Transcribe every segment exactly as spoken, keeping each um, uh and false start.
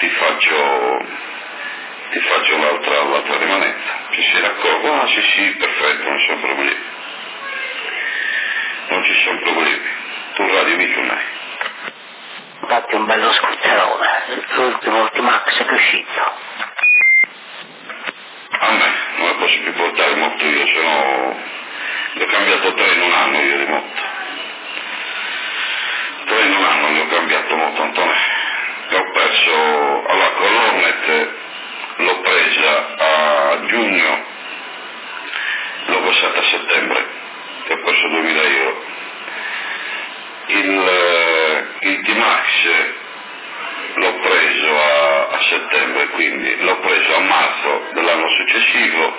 ti faccio, ti faccio l'altra, l'altra rimanenza. Ci si raccorda? Ah sì sì, perfetto, non ci sono problemi. Non ci sono problemi. Tu radio mica non hai. Infatti un bello scuzzerone, l'ultimo Ultimax che è uscito. A me non la posso più portare molto io, se no ho cambiato tre in un anno io di moto. Tre in un anno ne ho cambiato molto, Antonio. E ho perso, allora con l'Hornet l'ho presa a giugno, l'ho passata a settembre, e ho perso duemila euro. Il, il T-Max l'ho preso a, a settembre, quindi l'ho preso a marzo dell'anno successivo,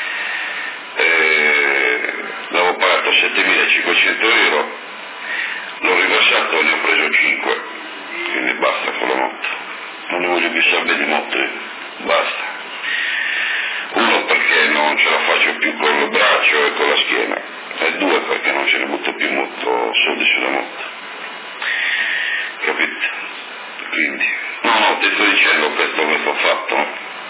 eh, l'avevo pagato settemilacinquecento euro, l'ho riversato e ne ho preso cinque, quindi basta con la moto, non ne voglio più sapere di moto, basta. Uno perché non ce la faccio più con il braccio e con la schiena, e due perché non ce ne butto più molto soldi sulla moto, capito? Quindi, no no, ti sto dicendo questo che ho fatto,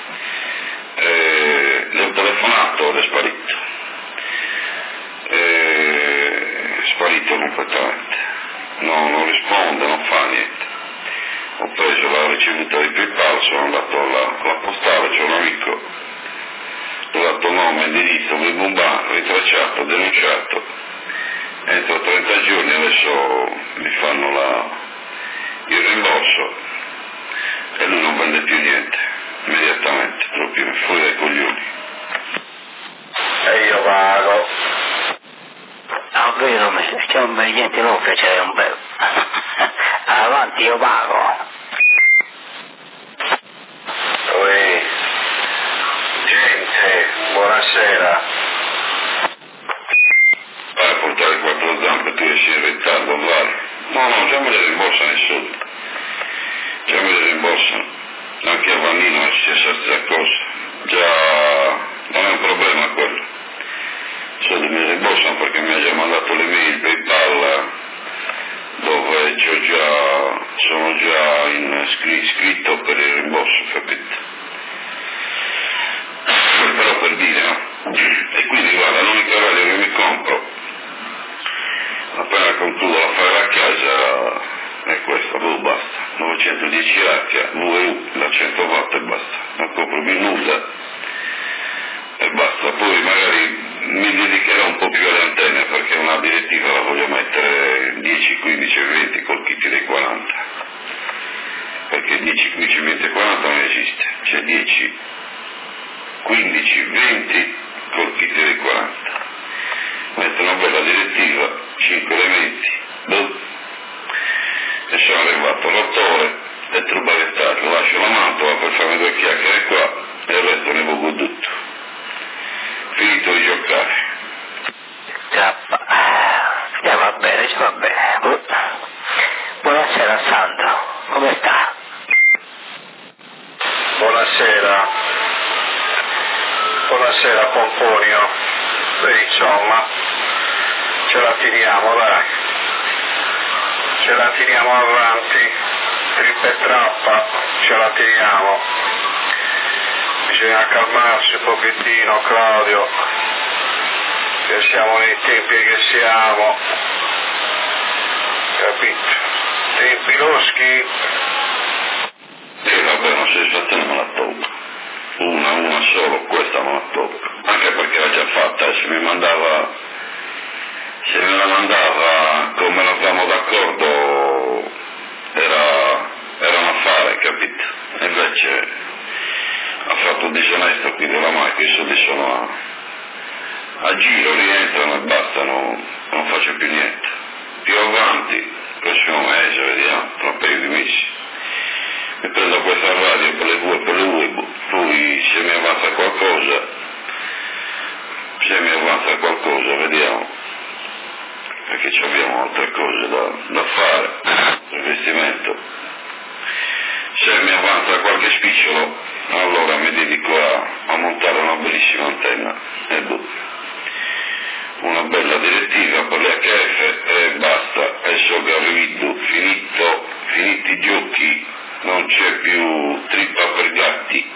eh, le ho telefonato ed è sparito, eh, è sparito completamente, no, non risponde, non fa niente. Ho preso la ricevuta di PayPal, sono andato alla, alla postale, c'è un amico, ho dato nome, indirizzo, Bomba, ritracciato, denunciato, entro trenta giorni adesso mi fanno la, il rimborso e lui non vende più niente, immediatamente, proprio fuori dai coglioni. E io pago. Ah, vero, c'è un bel niente non c'è un bel. Avanti, io pago. Ui. Gente, buonasera. Vai a portare quattro zampe, tu esci in ritardo, vai. No, no, già me le rimborsano i soldi. Già me le rimborsano. Anche a Vannino è successa questa cosa. Già non è un problema quello. I soldi me li rimborsano perché mi ha già mandato l'email PayPal dove c'ho già, sono già in, iscritto per il rimborso, capito? Però per dire, no? E quindi guarda, l'unica radio che mi compro appena concludo la fare a casa è questa, boh, basta, novecentodieci H V U da cento watt e basta, non compro più nulla e basta. Poi magari mi dedicherò un po' più alle antenne perché una direttiva la voglio mettere dieci, quindici e venti col kit dei quaranta, perché dieci, quindici, venti e quaranta non esiste, c'è dieci, quindici, venti col kit dei quaranta. Metto una bella direttiva, cinque elementi, boh, e sono arrivato all'autore e trubavettato, lascio la mantola per farmi due chiacchiere qua e il resto ne vogo tutto. Finito di giocare. Zappa. Eh, va bene, ci va bene. Buonasera Sandro, come sta? Buonasera. Buonasera Pomponio. Beh, insomma, ce la tiriamo, dai. Ce la tiriamo avanti. Trippa e trappa, ce la tiriamo. Bisogna calmarsi un pochettino, Claudio, che siamo nei tempi che siamo, capito? Tempi loschi. E vabbè, non sei fatta, non me la tocco. Una, una solo, questa non la tocco. Anche perché l'ha già fatta, se mi mandava, se me la mandava come eravamo d'accordo, era, era un affare, capito? E invece ha fatto un disonesto, quindi oramai quei soldi sono a, a giro, rientrano e basta, non, non faccio più niente. Più avanti, il prossimo mese, vediamo, tra un paio di mesi, mi prendo questa radio per le due per le web, poi se mi avanza qualcosa, se mi avanza qualcosa, vediamo, perché abbiamo altre cose da, da fare, investimento. Se mi avanza qualche spicciolo, allora mi dedico a, a montare una bellissima antenna e boh, una bella direttiva per le H F e basta, e so che arrivo finito, finiti i giochi non c'è più trippa per gatti.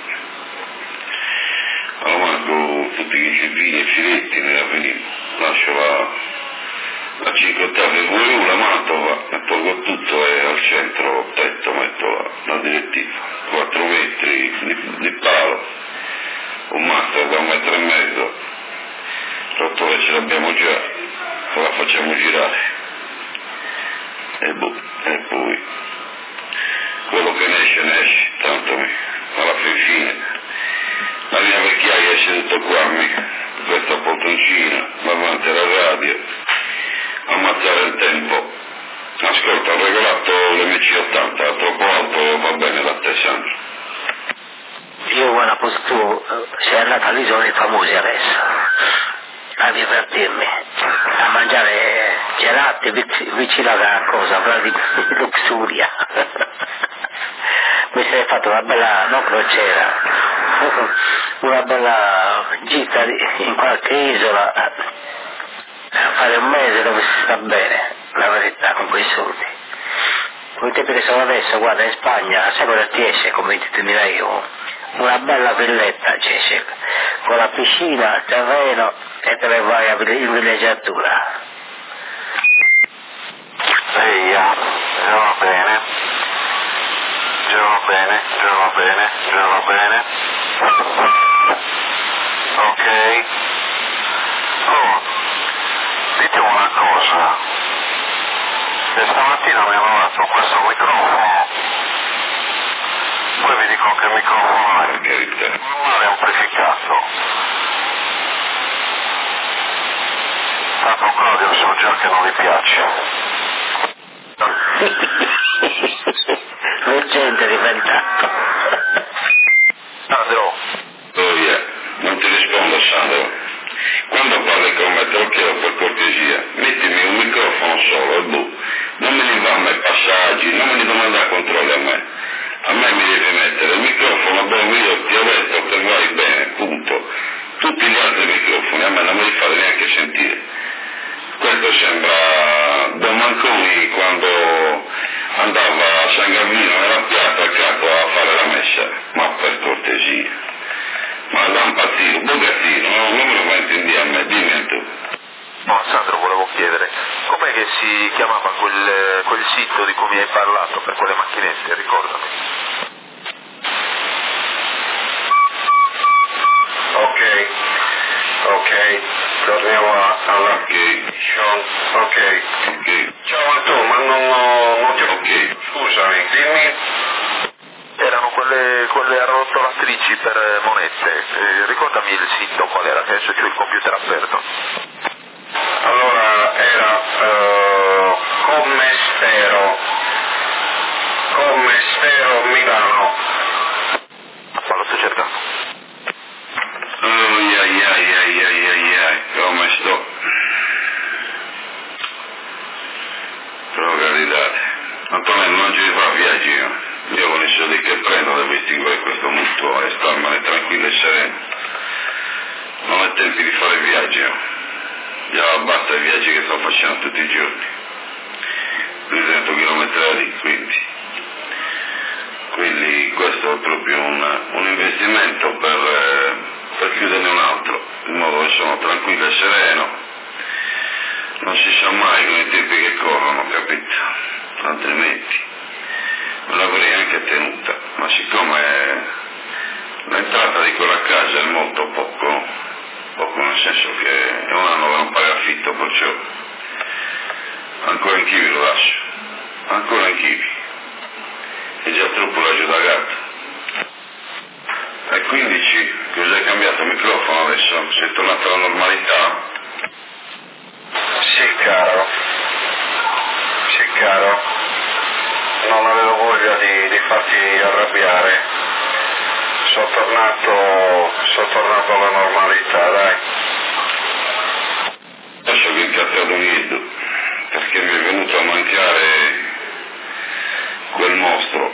Allora manco tutti i cipini e filetti ne avvenivo, lascio la, la cinquantata e due la Mantova e tolgo tutto e al centro tetto metto la, la direttiva, quattro metri di, di palo, un master da un metro e mezzo, rotore ce l'abbiamo già, la facciamo girare e, boh, e poi quello che ne esce ne esce, tanto mi, alla fin fine la mia vecchiaia esce tutto qua, mica, questa poltroncina, davanti alla radio, ammazzare il tempo. Ascolta, ho regolato l'M C ottanta, troppo alto, va bene da te, Sandro. Io guarda, poi tu sei andata all'isola dei famosi adesso, a divertirmi, a mangiare gelati vicino alla cosa, quella di Luxuria. Mi sei fatto una bella, non crociera, una bella gita in qualche isola, a fare un mese dove si sta bene, la verità, con quei soldi. Con i tempi che sono adesso, guarda, in Spagna, sai cosa ti esce con ventitremila euro? Una bella villetta ci esce, con la piscina, il terreno e te ne vai in villeggiatura. Ehi, già va bene, già va bene, già va bene, già va bene. Ok. Oh, dite una cosa, che stamattina mi hanno dato questo microfono, poi vi dico che microfono è, non è amplificato. Tanto Claudio so già che non gli piace. Leggenda è diventato. Sandro. Oh yeah, non ti rispondo, Sandro. Quando parli con me te lo chiedo per cortesia, mettimi un microfono solo e boh, non me ne va a me passaggi, non me ne domanda controlli a me. A me mi devi mettere il microfono dove io ti ho detto che vai bene, punto. Tutti gli altri microfoni a me non me li fate neanche sentire. Questo sembra Don Manconi quando andava a San Gavino nella piazza accanto a fare la messa, ma per cortesia. Ma da un pazzino, bugattino, no, non me lo metti a me, dimmi tu. No, Sandro, volevo chiedere, com'è che si chiamava quel, quel sito di cui mi hai parlato per quelle macchinette, ricordami. Ok, ok, torniamo alla mission, ok. Ok. Ciao Antonio, ma non, non ti ho... Ok. Scusami, dimmi. Erano quelle, quelle arrotolatrici per monete, eh, ricordami il sito qual era, che adesso c'ho il computer aperto. Allora era uh, Commestero, Commestero Milano. Ma lo sto cercando. Oh, yeah, yeah, yeah, yeah, yeah, yeah, come sto? Però carità, Antonello non ci fa viaggi io. Io con i soldi che prendo devo distinguere questo mutuo e starmene tranquillo e sereno. Non ho tempi di fare viaggi io. Già basta i viaggi che sto facendo tutti i giorni. duecento chilometri, quindi. Quindi questo è proprio un, un investimento per, eh, per chiuderne un altro, in modo che sono tranquillo e sereno. Non si sa mai con i tempi che corrono, capito? Altrimenti me l'avrei anche tenuta, ma siccome l'entrata di quella casa è molto poco, poco nel senso che è un anno che non paga affitto, perciò ancora in chivi lo lascio, ancora in chivi, è già troppo la giù da gatto. E quindi ci, cos'è cambiato il microfono adesso? Sei tornato alla normalità? Sì caro, sì caro. Non avevo voglia di, di farti arrabbiare, sono tornato, sono tornato alla normalità, dai. Adesso che ho incazzato niente, perché mi è venuto a mancare quel mostro.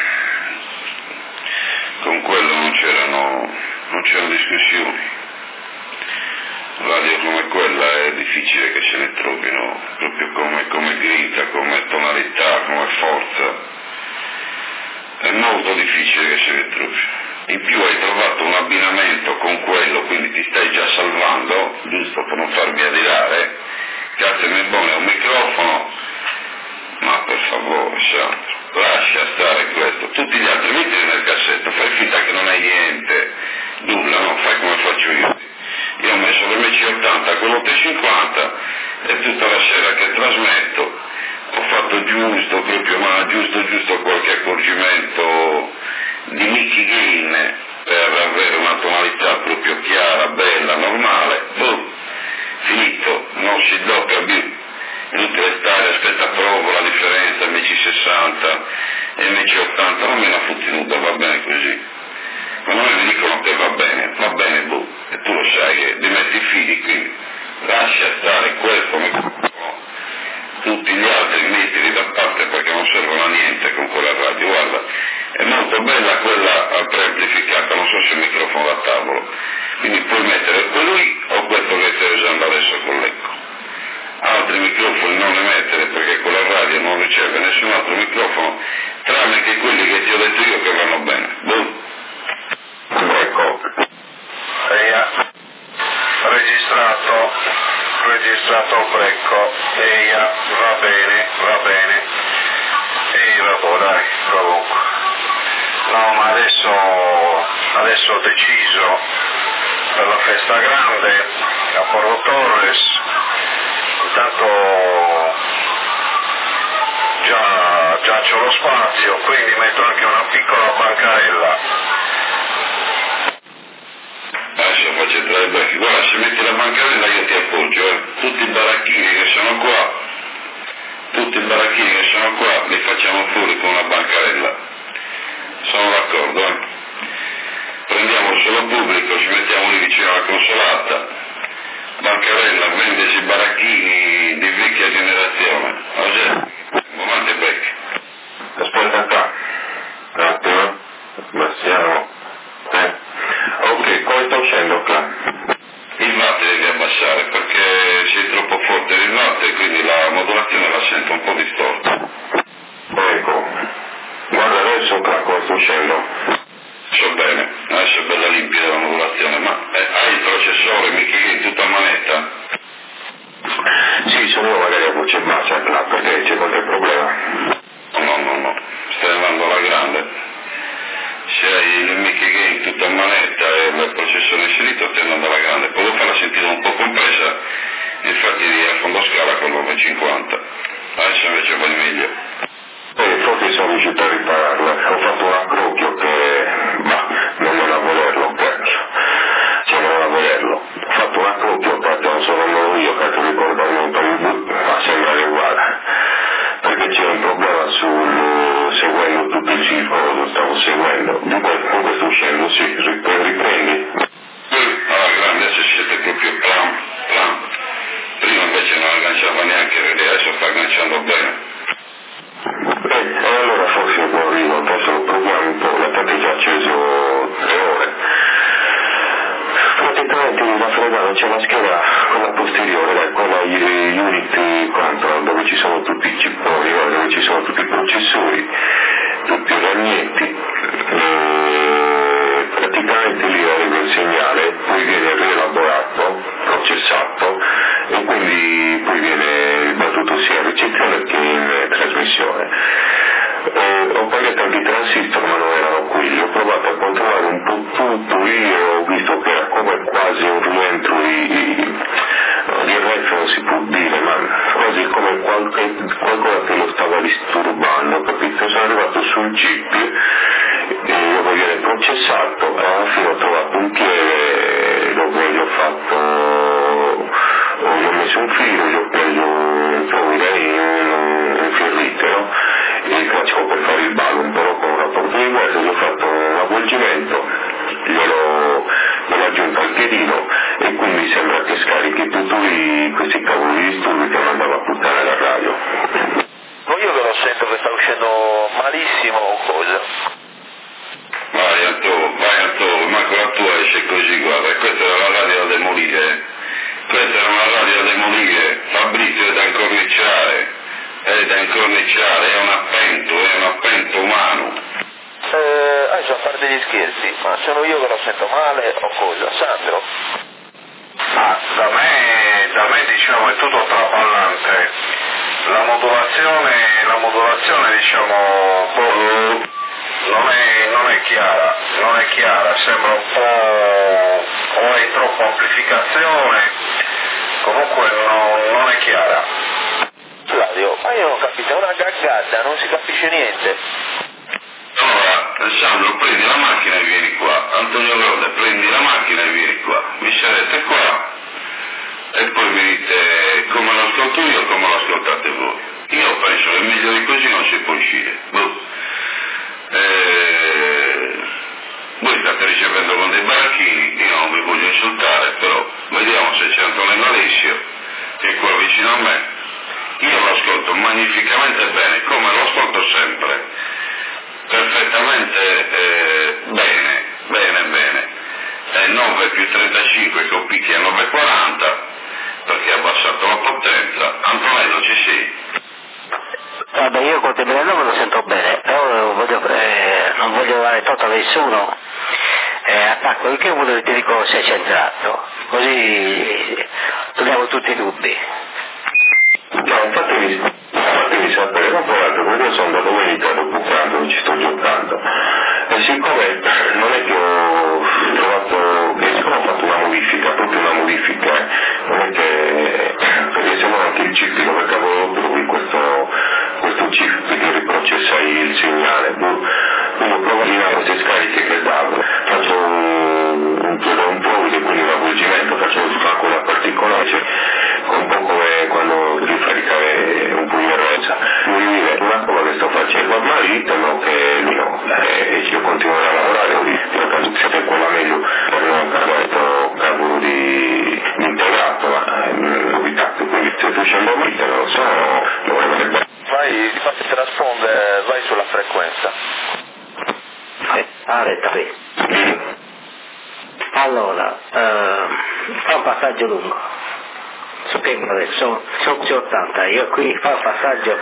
Con quello non c'erano, non c'erano discussioni. Radio come quella è difficile che se ne trovino, proprio come, come grinta, come tonalità, come forza. è molto difficile che si ritrufi. In più hai trovato un abbinamento con quello, quindi ti stai già salvando, giusto per non farmi adirare. Cazzo mi buono, è un microfono, ma per favore, Sandro, lascia stare questo. Tutti gli altri mettili nel cassetto, fai finta che non hai niente, nulla, no? Fai come faccio io. Io ho messo l'emme ci ottanta con l'otto cinquanta e tutta la sera che trasmetto ho fatto giusto, proprio ma giusto giusto qualche accorgimento di Mickey Gain per avere una tonalità proprio chiara, bella, normale. Boh, finito, non si doppia più. Inutile stare, aspetta, provo la differenza emme ci sessanta e emme ci ottanta, non me la fotti nuda, va bene così. Quando me mi dicono che va bene, va bene, boh, e tu lo sai che li metti i fili, quindi lascia stare questo microfono, tutti gli altri mettili da parte perché non servono a niente con quella radio. Guarda, è molto bella quella preamplificata, non so se è il microfono da tavolo, quindi puoi mettere quello lì o questo che stai usando adesso con l'eco. Altri microfoni non ne mettere perché quella radio non riceve nessun altro microfono tranne che quelli che ti ho detto io che vanno bene. Boh. Ecco, e ha registrato, registrato il brecco, e ha, va bene, va bene, e vabbè dai, comunque. No, ma adesso, adesso ho deciso per la festa grande a Porto Torres, intanto già, già c'ho lo spazio, quindi metto anche una piccola bancarella. Adesso faccio entrare il becchi. Guarda, se metti la bancarella io ti appoggio, eh. Tutti i baracchini che sono qua, tutti i baracchini che sono qua li facciamo fuori con una bancarella. Sono d'accordo, eh. Prendiamo il solo pubblico, ci mettiamo lì vicino alla consolata, bancarella, vendesi baracchini di vecchia generazione. Oggi, momento becchi. Aspetta qua, un attimo, Marciano, eh? Ok, come sta uscendo qua? Il latte devi abbassare perché sei troppo forte il latte, quindi la modulazione la sento un po' distorta. Ecco, guarda adesso qua come sta uscendo. So bene, adesso è bella limpida la modulazione, ma eh, hai il processore, mica in tutta manetta? Sì, sono io magari a voce bassa là perché c'è qualche problema. No, no, no, stai andando alla grande. Se hai il Mickey Game tutta in manetta e il processore inserito stai andando alla grande, poi devo farla sentire un po' compressa, infatti a fondo scala con l'ove cinquanta. Adesso invece va meglio. E forse sono riuscito a ripararla, ho fatto un accrocchio che, ma non era a volerlo, cazzo, cioè non era a volerlo, ho fatto un accrocchio, cazzo, non sono andato io, cazzo, ricordarmi un po' di blu, ma sembra che uguale, perché c'è un problema sul, seguendo tutto il circolo, lo stavo seguendo, dunque comunque sto uscendo, sì, riprendi. Alla grande se siete proprio plan, plan, prima invece non agganciava neanche l'idea, adesso sta agganciando bene. Eh, allora forse non arrivo, adesso lo proviamo un po', la testa è già acceso tre ore. Praticamente mi va fregato, c'è la scheda, quella posteriore, dai, quella Unity Control, dove ci sono tutti i cipponi, dove ci sono tutti i processori, tutti i ragnetti, e praticamente lì arriva il segnale, poi viene rielaborato, processato, e quindi poi viene ribattuto sia in ricezione che in trasmissione. Eh, ho pagato anche i transistor ma non erano quelli, ho provato a controllare un po' tutto io, ho visto che era come quasi un rientro di, di, di retro non si può dire, ma quasi come qualche, qualcosa che lo stava disturbando, capito? Sono arrivato sul chip e dopo viene processato e alla fine ho trovato un piede dove gli ho fatto, gli ho messo un filo, gli ho preso un po' di un ferritero e il classico per fare il ballo, però con un rapporto di guerra gli ho fatto un avvolgimento, gliel'ho, gliel'ho aggiunto al piedino e quindi sembra che scarichi tutti questi cavoli di disturbi che mandava a puttane la radio. Ma io ve lo sento che sta uscendo malissimo o cosa? Vai Anto, vai Anto, manco la tua esce così, guarda, questa era la radio da demolire, questa era una radio da demolire, Fabrizio è da incorniciare. È da incorniciare, è un appento, è un appento umano. adesso a parte gli scherzi, ma sono io che lo sento male o cosa? Sandro? Ah, da me, da me diciamo è tutto traballante, la modulazione, la modulazione diciamo boh, non, è, non è chiara, non è chiara, sembra un po', o è troppa amplificazione, comunque no, non è chiara. Flavio, ma io non ho capito, è una gaggata, non si capisce niente. Allora, Sandro, prendi la macchina e vieni qua. Antonio Groda, prendi la macchina e vieni qua. Vi sedete qua e poi mi dite come lo ascolto io, come lo ascoltate voi. Io penso che meglio di così non si può uscire. Boh. Eh, voi state ricevendo con dei baracchini, io non vi voglio insultare, però vediamo se c'è Antonello Alessio, che è qua vicino a me. Io lo ascolto magnificamente bene, come lo ascolto sempre, perfettamente eh, bene, bene, bene. È nove più trentacinque che ho picchi a nove quaranta, perché ha abbassato la potenza. Antonello, ci sei? Vabbè, io con te non me lo sento bene, però voglio, eh, non voglio dare torto a nessuno. Eh, attacco il che vuole ti dico se è centrato, così togliamo tutti i dubbi. No, infatti, fatemi sapere, non provate, perché io sono andato domenica bucando, ci sto giocando. E siccome non è che ho trovato, che siccome ho fatto una modifica, proprio una modifica, eh, non è che, perché se no anche il chip dove cavolo trovi questo, questo chip che riprocessa il segnale, quindi ho provato queste scariche che davo, faccio un, un, un profilo, quindi un avvolgimento, faccio un calcolo particolare, cioè, un po' come quando devi caricare un pugno rosa. Quindi è una cosa che sto facendo al marito, no, che lui no, e io continuerò a lavorare, io penso che sia quella meglio per non parlare cavolo di, di integrato, ma ubicato, quindi se tu scendo a marito, non lo so, lo voglio vedere. Vai, infatti se risponde, vai sulla frequenza. Eh, arresta qui. Allora, eh, fa un passaggio lungo. Spiego adesso, sono, sono più ottanta, io qui fa un passaggio.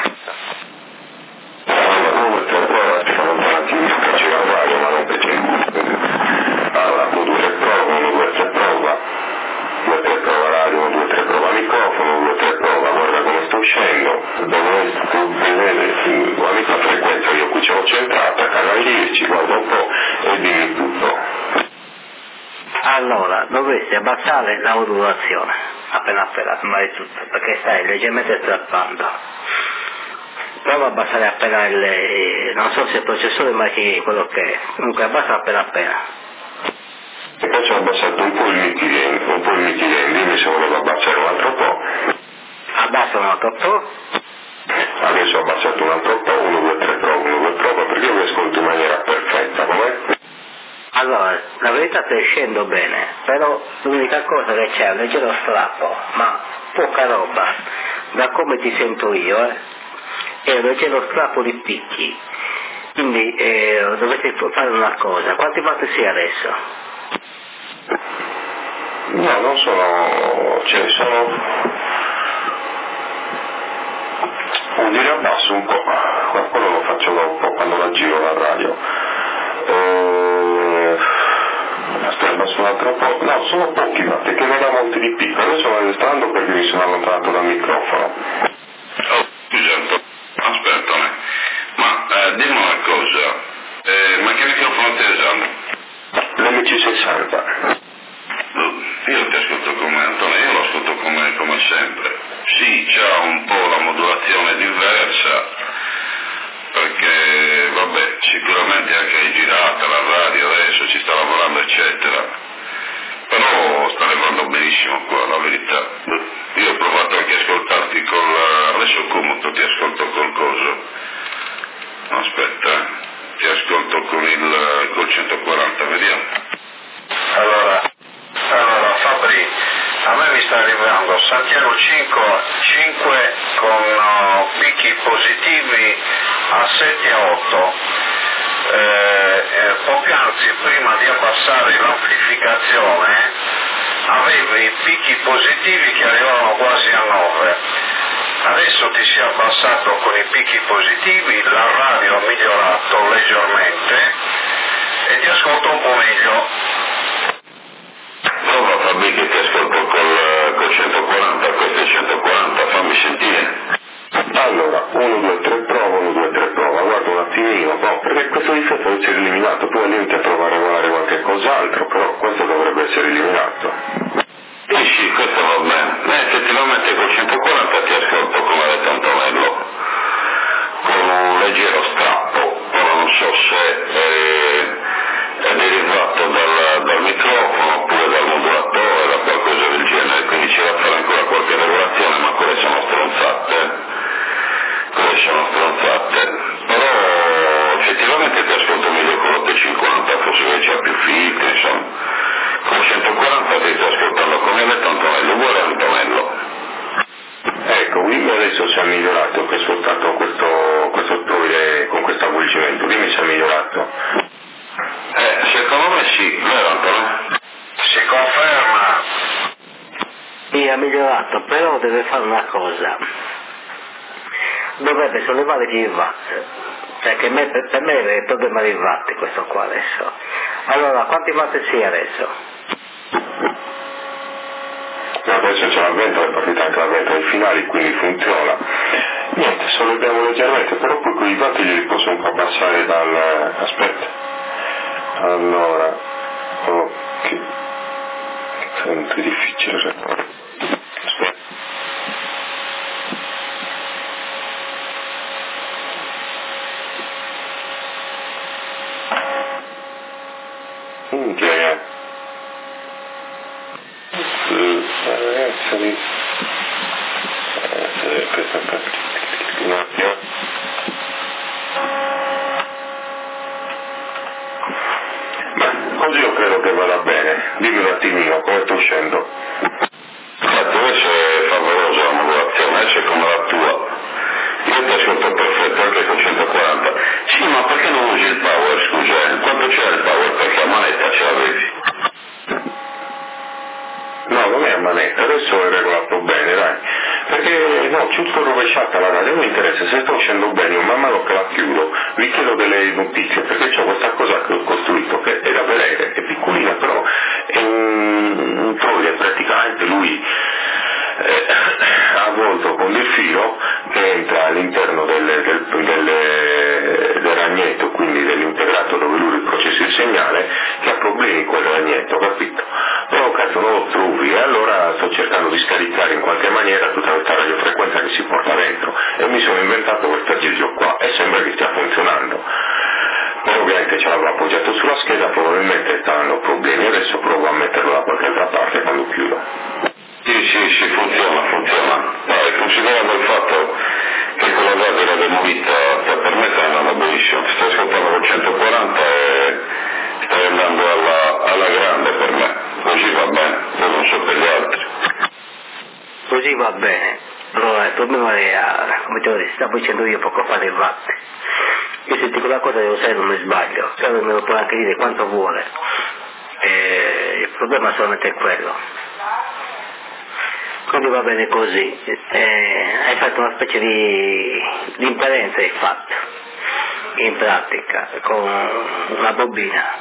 Allora, due tre prova, uno due tre prova, due tre prova radio, uno due tre prova microfono, due tre prova, guarda come sto uscendo, dove vedere la mia frequenza, io qui ce l'ho centrata, canale dieci, guarda un po' e dimmi tutto. Allora, dovresti abbassare la modulazione, appena appena, prima di tutto, perché stai leggermente strappando. Prova a abbassare appena il, eh, non so se il processore ma che quello che è, comunque abbassa appena appena. E poi ho abbassato un po' il mitighen, un po' il mitighen, dimmi se volevo abbassare un altro po'. Abbassa un altro po'. Adesso ho abbassato un altro po', uno due tre prova, uno due prova, perché io mi ascolto in maniera perfetta, com'è? Allora, la verità stai scendo bene, però l'unica cosa che c'è è un leggero strappo, ma poca roba, da come ti sento io, eh, è un leggero strappo di picchi, quindi eh, dovete fare una cosa, quanti watt sei adesso? No, non sono, cioè sono, vuol dire abbasso un po', quello lo faccio da un po' quando la giro la radio. Eh, aspetta, abbasso un altro po', no, sono pochi watt, che ne dà molti di picco, adesso sto registrando perché mi sono allontanato dal microfono. Oh, certo, aspetta, ma eh, dimmi una cosa, eh, ma che microfono stai usando? L'M C sessanta. Io ti ascolto come Antonio, io lo ascolto come, come sempre. Sì, c'ha un po' la modulazione diversa, perché vabbè, sicuramente anche è girata la radio adesso, ci sta lavorando eccetera, però sta levando benissimo qua, la verità. Io ho provato anche a ascoltarti con adesso Comoto, ti ascolto col coso. Aspetta, eh. ti ascolto con il col centoquaranta, vediamo. Allora, allora Fabri, a me mi sta arrivando Santiago cinque con uh, picchi positivi a sette a otto. Eh, eh, poc'anzi prima di abbassare l'amplificazione avevi picchi positivi che arrivavano quasi a nove. Adesso ti si è abbassato con i picchi positivi, la radio ha migliorato leggermente ascolto un po' meglio. Prova Fabri che ti ascolto col, col centoquaranta, questo è il centoquaranta, fammi sentire. Allora, uno, due, tre prova, uno, due, tre prova, guarda un attimino, no, perché questo difetto deve essere eliminato, tu all'inizio a provare a regolare qualche cos'altro, però questo dovrebbe essere eliminato. Sì, sì, questo va bene. Eh, effettivamente col centoquaranta ti ascolto come ha detto Antonello, con un leggero strappo, però non so se è, è derivato dal, dal microfono oppure dal modulatore, da qualcosa del genere, quindi c'è da fare ancora qualche regolazione, ma quelle sono stronzate. Quelle sono stronzate, però effettivamente ti ascolto meglio con l'otto cinquanta, forse che c'ha più filtri, insomma. Con centoquaranta ti sto ascoltando come ha detto Antonello, uguale a Antonello. Ecco, quindi adesso si è migliorato che soltanto questo, questo toile con questo avvolgimento, dimmi se è migliorato. Eh, secondo me sì, vero Antonello? Si conferma. Sì, ha migliorato, però deve fare una cosa. Dovrebbe sollevare più il watt, cioè che me, per me è il problema dei watt questo qua adesso. Allora, quanti watt sia adesso? Adesso c'è la ventola, è partita anche la ventola ai finali, quindi funziona. Niente, solleviamo leggermente, però poi quei watt glieli posso un po' passare dal... aspetta. Allora, ok. È un po' difficile. Aspetta. Ok, eh. Ragazzi, di... Eh, questa un attimo. Ma così io credo che vada bene. Dimmi un attimino come sto uscendo. Infatti adesso è favolosa la modulazione, adesso è come la tua. Io ti ascolto perfetto anche con centoquaranta. Sì, ma perché non usi il power, scusa? Quanto c'era il power? Perché a manetta ce l'avevi. No, non è a manetta, adesso è regolato bene, dai. Perché no, tutto rovesciata la radio, non mi interessa, se sto uscendo bene, io man mano che la chiudo, vi chiedo delle notizie, perché ho questa cosa che ho costruito, che è da vedere, è piccolina, però è un, un troide, praticamente lui eh, avvolto con del filo che entra all'interno del, del, del, del ragnetto, quindi dell'integrato dove lui riprocessa il segnale, che ha problemi con il ragnetto, capito? Però cazzo non lo trovi, e allora sto cercando di scaricare in qualche maniera tutta questa radiofrequenza che si porta dentro, e mi sono inventato questo aggeggio qua, e sembra che stia funzionando. Poi ovviamente ce l'avrò appoggiato sulla scheda, probabilmente sta dando problemi, adesso provo a metterlo da qualche altra parte quando chiudo. Sì, sì, sì, funziona, funziona. Dai, considerando il fatto che quella radio era demolita, per me sta andando benissimo. Ti stai ascoltando con centoquaranta e stai andando alla, alla grande per me. Così va bene, poi non so per gli altri. Così va bene. Allora, il problema è, come ti ho detto, stavo dicendo io poco fa del watt. Io senti quella cosa devo sai, non mi sbaglio, sai, me lo puoi anche dire quanto vuole. E il problema solamente è quello. Quindi va bene così. Eh, hai fatto una specie di, di impellenza, hai fatto, in pratica, con una bobina.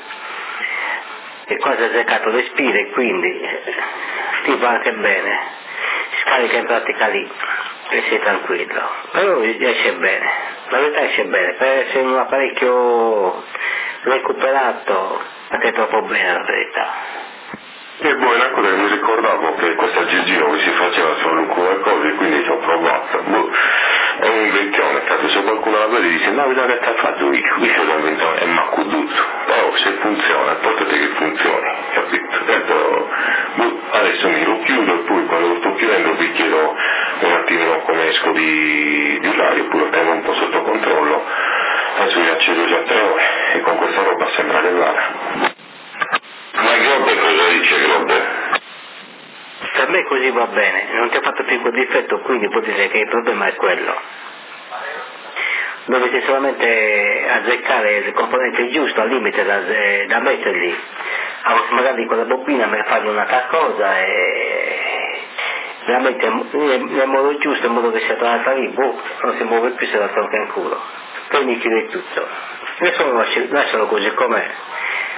E qua si è seccato le spine e quindi ti va anche bene. Scarica in pratica lì e sei tranquillo. Però esce bene, la verità esce bene, per essere un apparecchio recuperato anche troppo bene la verità. E poi una cosa che mi ricordavo che questo aggeggino che si faceva solo alcune cose, quindi ci ho provato. Boh, è un'invenzione, caso se qualcuno la vede dice no, vedo che ti ha fatto io, io l'ho inventato e m'accuduzzo. Però se funziona, portate che funzioni, capito? Tanto, boh, adesso mi lo chiudo e poi quando lo sto chiudendo vi chiedo un attimino come esco di, di orario, poi lo tengo un po' sotto controllo. Adesso vi accedo già tre ore e con questa roba sembra che vada. Ma Grobbe cosa dice Grobbe? Per me così va bene, non ti ha fatto più quel difetto, quindi vuol dire che il problema è quello. Dovete solamente azzeccare il componente giusto, al limite da, da metterli, magari con la bobina per fargli un'altra cosa e veramente nel modo giusto, in modo che sia tornata lì, boh, non si muove più, se la tolga in culo. Poi mi chiude tutto. Adesso lascialo così com'è.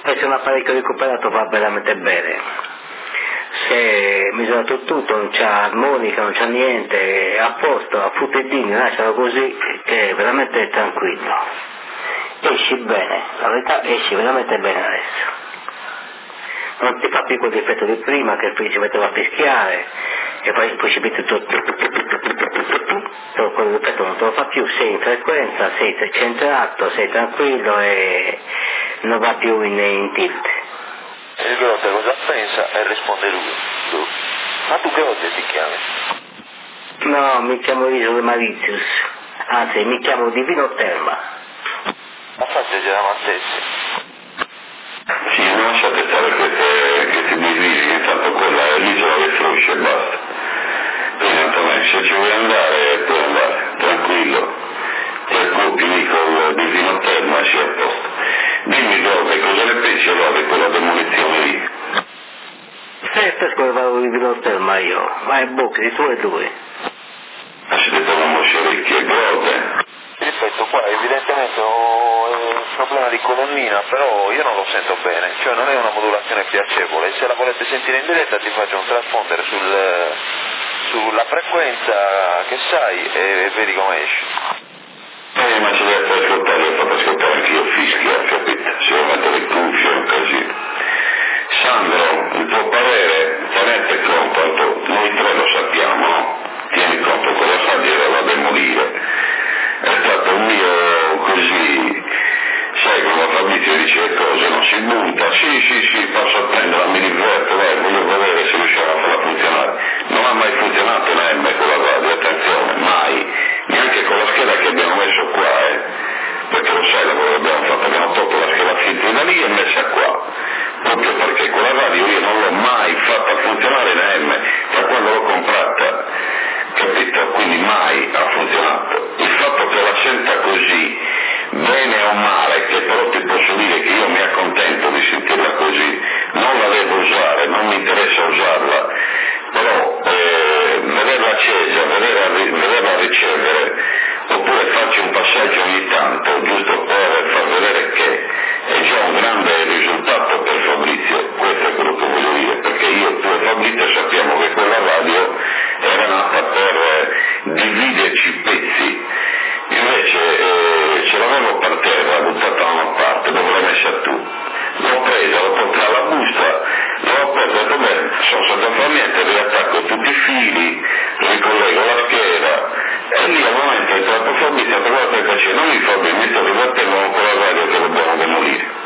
E se un apparecchio recuperato va veramente bene. Se misurato tutto, non c'è armonica, non c'è niente, è a posto, a futettini, lascialo così, che è veramente tranquillo. Esci bene, la verità esci veramente bene adesso. Non ti fa più quel difetto di prima che poi ci metteva a fischiare e poi, poi ci mette tutto, quel difetto non te lo fa più, sei in frequenza, sei centrato, sei tranquillo e non va più in, in tilt. E il Grotte cosa pensa e risponde lui. Tu. Ma tu che Grotte ti chiami? No, mi chiamo Isole Mauritius, anzi mi chiamo Divino Terma. Ma faccia già la Mattessi. Sì, non lasciate stare queste, questi disvisi, intanto quella è l'isola che fruscia e basta. Quindi Antonio, se ci vuoi andare, puoi andare, tranquillo. Ti accoppi col Divino Terma e si è a posto. Dimmi Grotte, cosa ne pensi allora di quella demolizione lì? Sempre scorvavo di Divino Terma io, ma è bocca di tu e lui. Ma siete per una moscia ricchia e Grotte? Ripeto, qua evidentemente ho un problema di colonnina, però io non lo sento bene, cioè non è una modulazione piacevole. Se la volete sentire in diretta ti faccio un transponder sul, sulla frequenza che sai e vedi come esce. Eh, ma se deve fare ascoltare, ho fatto ascoltare anche io fischia, capito? Se devo mettere le cuffie è un casino. Sandro, il tuo parere, tenete conto, tanto noi tre lo sappiamo, no? Tieni conto, quella sabbia era da demolire. È stato un mio così, sai quando Fabrizio dice le cose non si butta, sì sì sì posso prenderla, mi diverto, vai, voglio vedere se riusciamo a farla funzionare. Non ha mai funzionato in M con la radio, attenzione, mai, neanche con la scheda che abbiamo messo qua, eh, perché lo sai lavoro che abbiamo fatto, abbiamo tolto la scheda finta da lì e messa qua, proprio perché con la radio io non l'ho mai fatta funzionare in M, da quando l'ho comprata, capito? Quindi mai ha funzionato. Il fatto che la senta così, bene o male, che però ti posso dire che io mi accontento di sentirla così, non la devo usare, non mi interessa usarla, però eh, vederla accesa, vederla, vederla ricevere, oppure farci un passaggio ogni tanto, giusto per far vedere che è già un grande risultato per Fabrizio, questo è quello che voglio dire, perché io, tu e Fabrizio sappiamo che quella radio era nata per eh, dividerci i pezzi, invece eh, ce l'avevo per terra, buttata da una parte, dove l'hai messa tu, l'ho presa, l'ho portata alla busta, l'ho aperta, ho detto beh, sono stato a fare niente, riattacco tutti i fili, ricollego la scheda, e lì al momento è entrato Fabrizio, ha trovato il cacino, non mi fa bene, mi sto ribattendo con quella radio che dobbiamo demolire.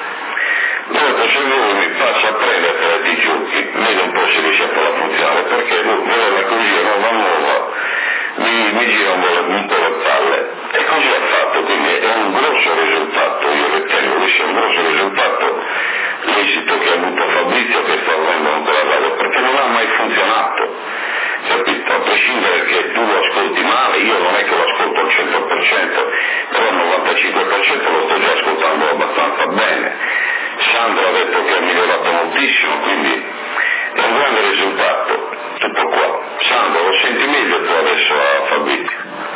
Dopo se lui mi passa a prendere ti giochi, vedi un po' se riesce a farla funzionare, perché lui vederla così nuova nuova mi, mi gira un po', un po' le palle. E così ha fatto, quindi è un grosso risultato, io ritengo che sia un grosso risultato l'esito che ha avuto Fabrizio che sta avendo ancora la radio, perché non ha mai funzionato, capito? A prescindere che tu lo ascolti male, io non è che lo ascolto al cento per cento, però al novantacinque per cento lo sto già ascoltando abbastanza bene. Sandro ha detto che ha migliorato moltissimo, quindi è un grande risultato, tutto qua. Sandro, lo senti meglio tu adesso a Fabrizio?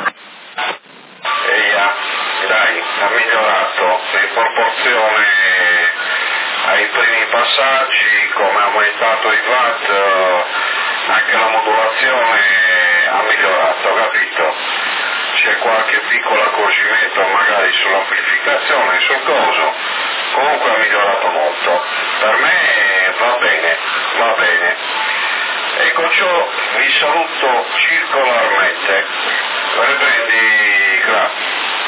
Eia, dai, ha migliorato in proporzione ai primi passaggi, come ha aumentato i watt, anche la modulazione ha migliorato, capito? C'è qualche piccolo accorgimento magari sull'amplificazione, sul coso, comunque ha migliorato molto. Per me va bene, va bene. E con ciò vi saluto circolarmente. Riprendi, grazie.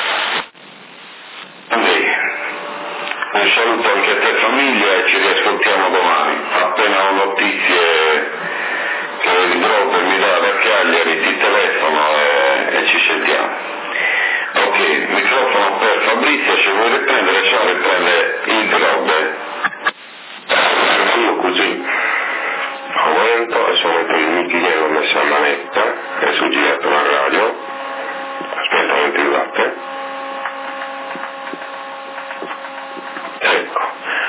Un saluto anche a te famiglia e ci riascoltiamo domani. Appena ho notizie che il Grotte mi dà da Cagliari ti telefono e, e ci sentiamo. Ok, microfono per Fabrizio, se vuoi riprendere ciò riprende il Grotte. Io così aumento e sono il Michele, ho messo a manetta e sono girato la radio, aspetta venti watt. Ecco,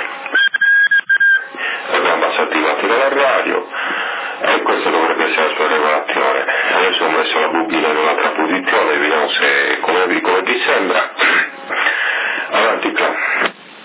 abbiamo passato attivati dalla radio e questo dovrebbe essere la sua regolazione. Adesso ho messo la bobina in un'altra posizione, vediamo se come, come ti sembra. Avanti, Cla.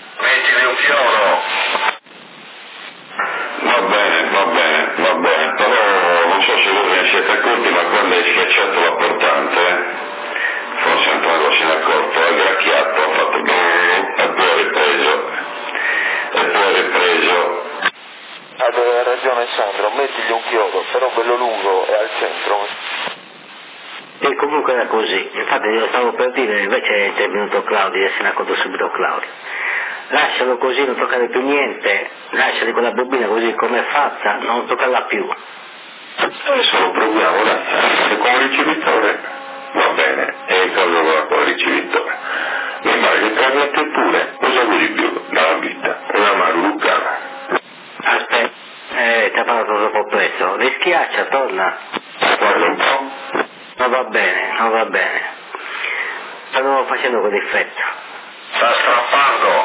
Alessandro, mettigli un chiodo, però bello lungo e al centro. E comunque era così, infatti io stavo per dire, invece è intervenuto Claudio e se ne accorto subito Claudio. Lascialo così, non toccare più niente, lasciali quella bobina così come è fatta, non toccarla più. Adesso lo proviamo, ora, se come ricevitore va bene, e cosa con il ricevitore. Mi pare che trasmette pure, cosa vuoi di più dalla vita? Una mano lucana. Aspetta, eh, ti ha parlato troppo presto, rischiaccia, torna. Guarda un po'. Non va bene, non va bene. Stavo facendo quell'effetto. Sta strappando.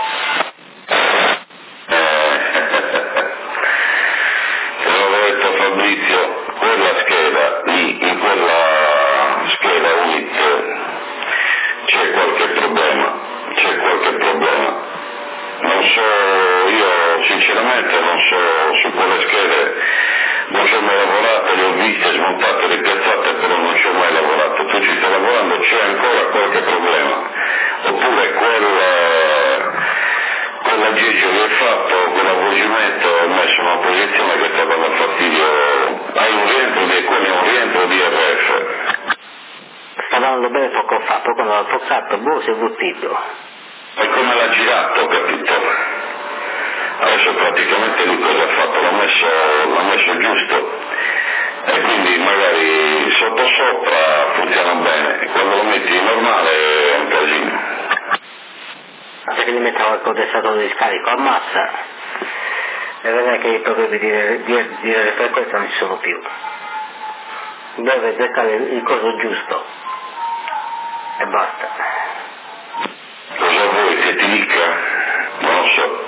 Te l'avevo detto Fabrizio, quella scheda lì, in quella scheda U I T c'è qualche problema, c'è qualche problema. Non so, io sinceramente non so su quelle schede, non ci ho mai lavorato, le ho viste, smontate, ripiazzate, però non ci ho mai lavorato. Tu ci stai lavorando, c'è ancora qualche problema. Oppure quel, quell'aggeggio che hai fatto, quell'avvolgimento è messo in una posizione che sta dando fastidio. Hai un rientro di, come un rientro di R F. Stava andando bene poco fa, poi quando l'ho toccato, boh, si è buttito. E come l'ha girato, capito? Adesso praticamente lui cosa ha fatto? L'ha messo, l'ha messo giusto e quindi magari sotto sopra funziona bene, quando lo metti normale è un casino. Se gli mettevo il condensatore di scarico a massa e vedrai che i problemi di, di, di frequenza non ci sono più. Deve beccare il coso giusto e basta. Cosa vuoi che ti dica? Non lo so.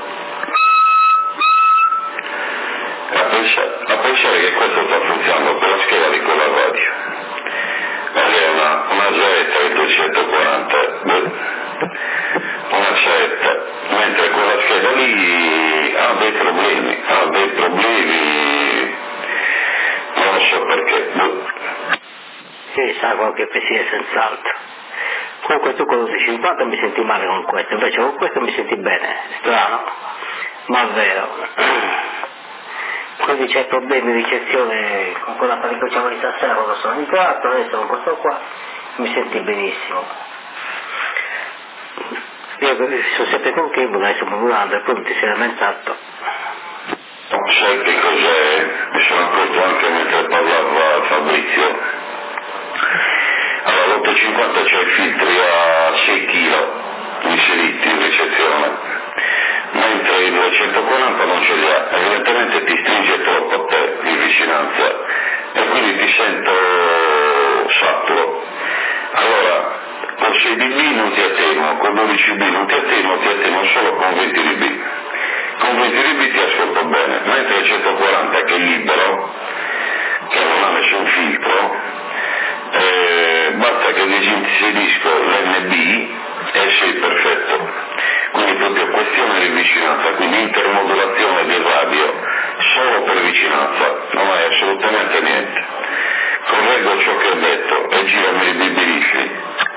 A pensare, a pensare che questo sta funzionando con la scheda di quella radio. Ma è una, una Z duecentoquaranta, una sette, mentre quella scheda lì ha dei problemi, ha dei problemi, non lo so perché. Sì, sa qualche pensiero senz'altro. Comunque tu con l'U T cinquanta mi senti male con questo, invece con questo mi senti bene, strano, ma vero. Quindi c'è problemi di ricezione con quella che facciamo di stasera quando sono entrato, adesso con questo qua mi senti benissimo. Io sono sempre con Kimbo, adesso modulando e poi non ti sei lamentato. Sai che cos'è? Mi sono accorto anche mentre parlava Fabrizio. Allora l'otto cinquanta c'è i filtri a sei chilogrammi inseriti in ricezione, mentre il duecentoquaranta non ce li ha, evidentemente ti stringe troppo a te di vicinanza e quindi ti sento saturo. Allora con sei dB non ti attenuo, con dodici dB non ti attenuo, ti attenuo solo con venti dB. Con venti dB ti ascolto bene, mentre il centoquaranta che è libero, che non ha nessun filtro, eh, basta che disinserisco l'N B e sei perfetto. Quindi proprio questione di vicinanza, quindi intermodulazione di radio solo per vicinanza, non hai assolutamente niente. Correggo ciò che ho detto e girami i bibirisci.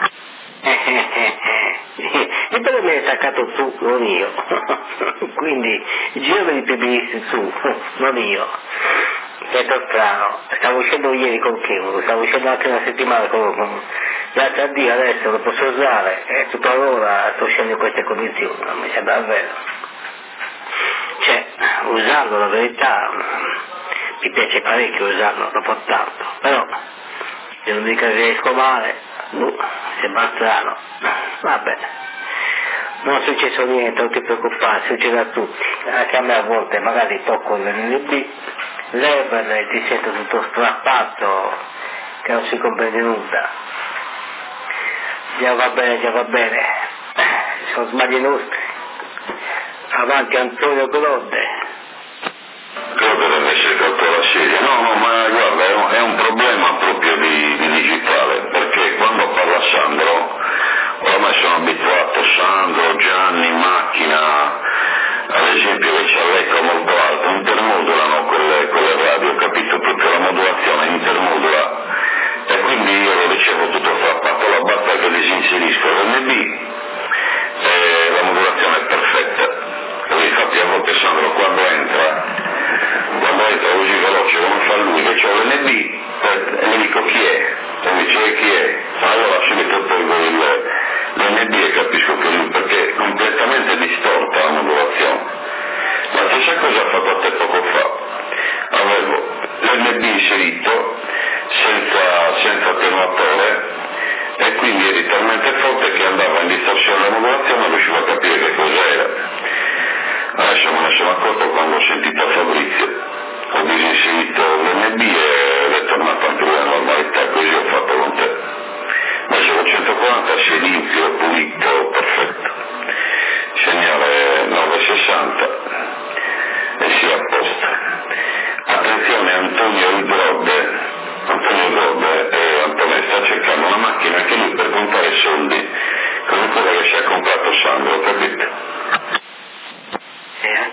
E però mi hai attaccato tu, non io. Quindi girami i bibirisci tu, non io. È strano, stavo uscendo ieri con Kim, stavo uscendo anche una settimana con, con grazie a Dio adesso lo posso usare e tutta l'ora sto uscendo in queste condizioni, non mi sembra vero. Cioè, usarlo la verità, mi piace parecchio usarlo, dopo tanto, però se non dico che riesco male, boh, sembra strano, vabbè. Non è successo niente, non ti preoccupare, succede a tutti, anche a me a volte magari tocco l'N B, leverla e ti sento tutto strappato che non si comprende nulla. Già va bene, già va bene, sono sbagli nostri. Avanti Antonio Glodde. Credo deve essere fatto la serie. No, no, ma guarda, è un, è un problema proprio di, di digitale, perché quando parla Sandro, ormai sono abituato, Sandro, Gianni, macchina, ad esempio che c'è l'eco molto alto, intermodulano quelle, quelle radio, capito? Proprio la modulazione intermodula. E quindi io lo ricevo tutto frappato, la basta che disinserisco l'N B e la modulazione è perfetta. E infatti a volte Sandro quando entra, quando entra usa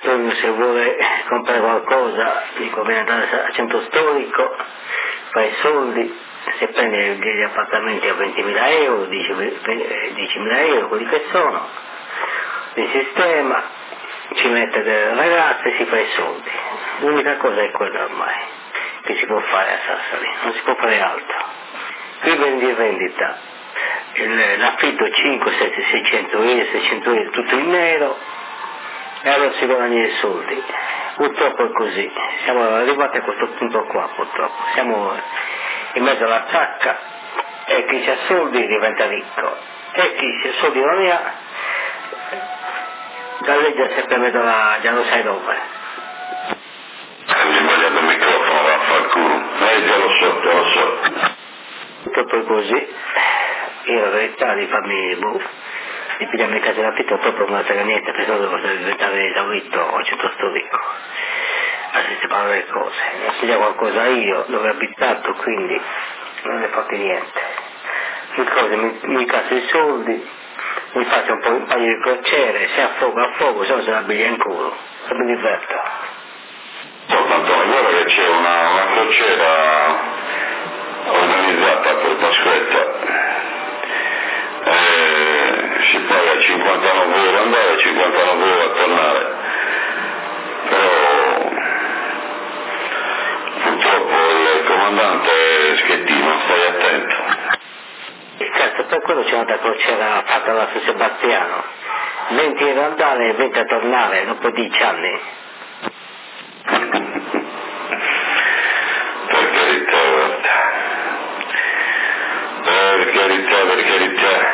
Antonio se vuole comprare qualcosa gli conviene andare al centro storico, fa i soldi, se prende degli appartamenti a ventimila euro, diecimila euro, quelli che sono, li sistema, ci mette delle ragazze e si fa i soldi. L'unica cosa è quella ormai che si può fare a Sassari, non si può fare altro. Qui vendi in vendita, il, l'affitto cinque, sette, seicento euro, seicento euro, tutto in nero, e allora si guadagna i soldi. Purtroppo è così, siamo arrivati a questo punto qua purtroppo, siamo in mezzo alla sacca e chi ha soldi diventa ricco e chi ha soldi non ne ha, la legge è sempre mezzo la, già lo sai dove. Hai sbagliato il microfono, va a far culo, eh già lo so, già lo so. Purtroppo è così, io la verità di farmi boh, di pigliarmi in casa d'affitto proprio non frega niente, perché devo diventare esaurito o centro storico a sistemare le cose, ho studiato qualcosa io dove ho abitato, quindi non ne ho fatto niente, le cose mi, mi caso i soldi, mi faccio un po' un paio di crociere, se a fuoco a fuoco, se no se la biglia in culo, se mi diverto. Soltanto guarda che c'è una, una crociera organizzata per Pasquetta, eh, si paga cinquantanove euro andare e cinquantanove euro a tornare, però purtroppo il comandante è schettino, stai attento. Il cazzo, per quello c'è una crociera fatta da San Sebastiano, venti euro andare e venti a tornare dopo dieci anni. Per carità, per carità, per carità.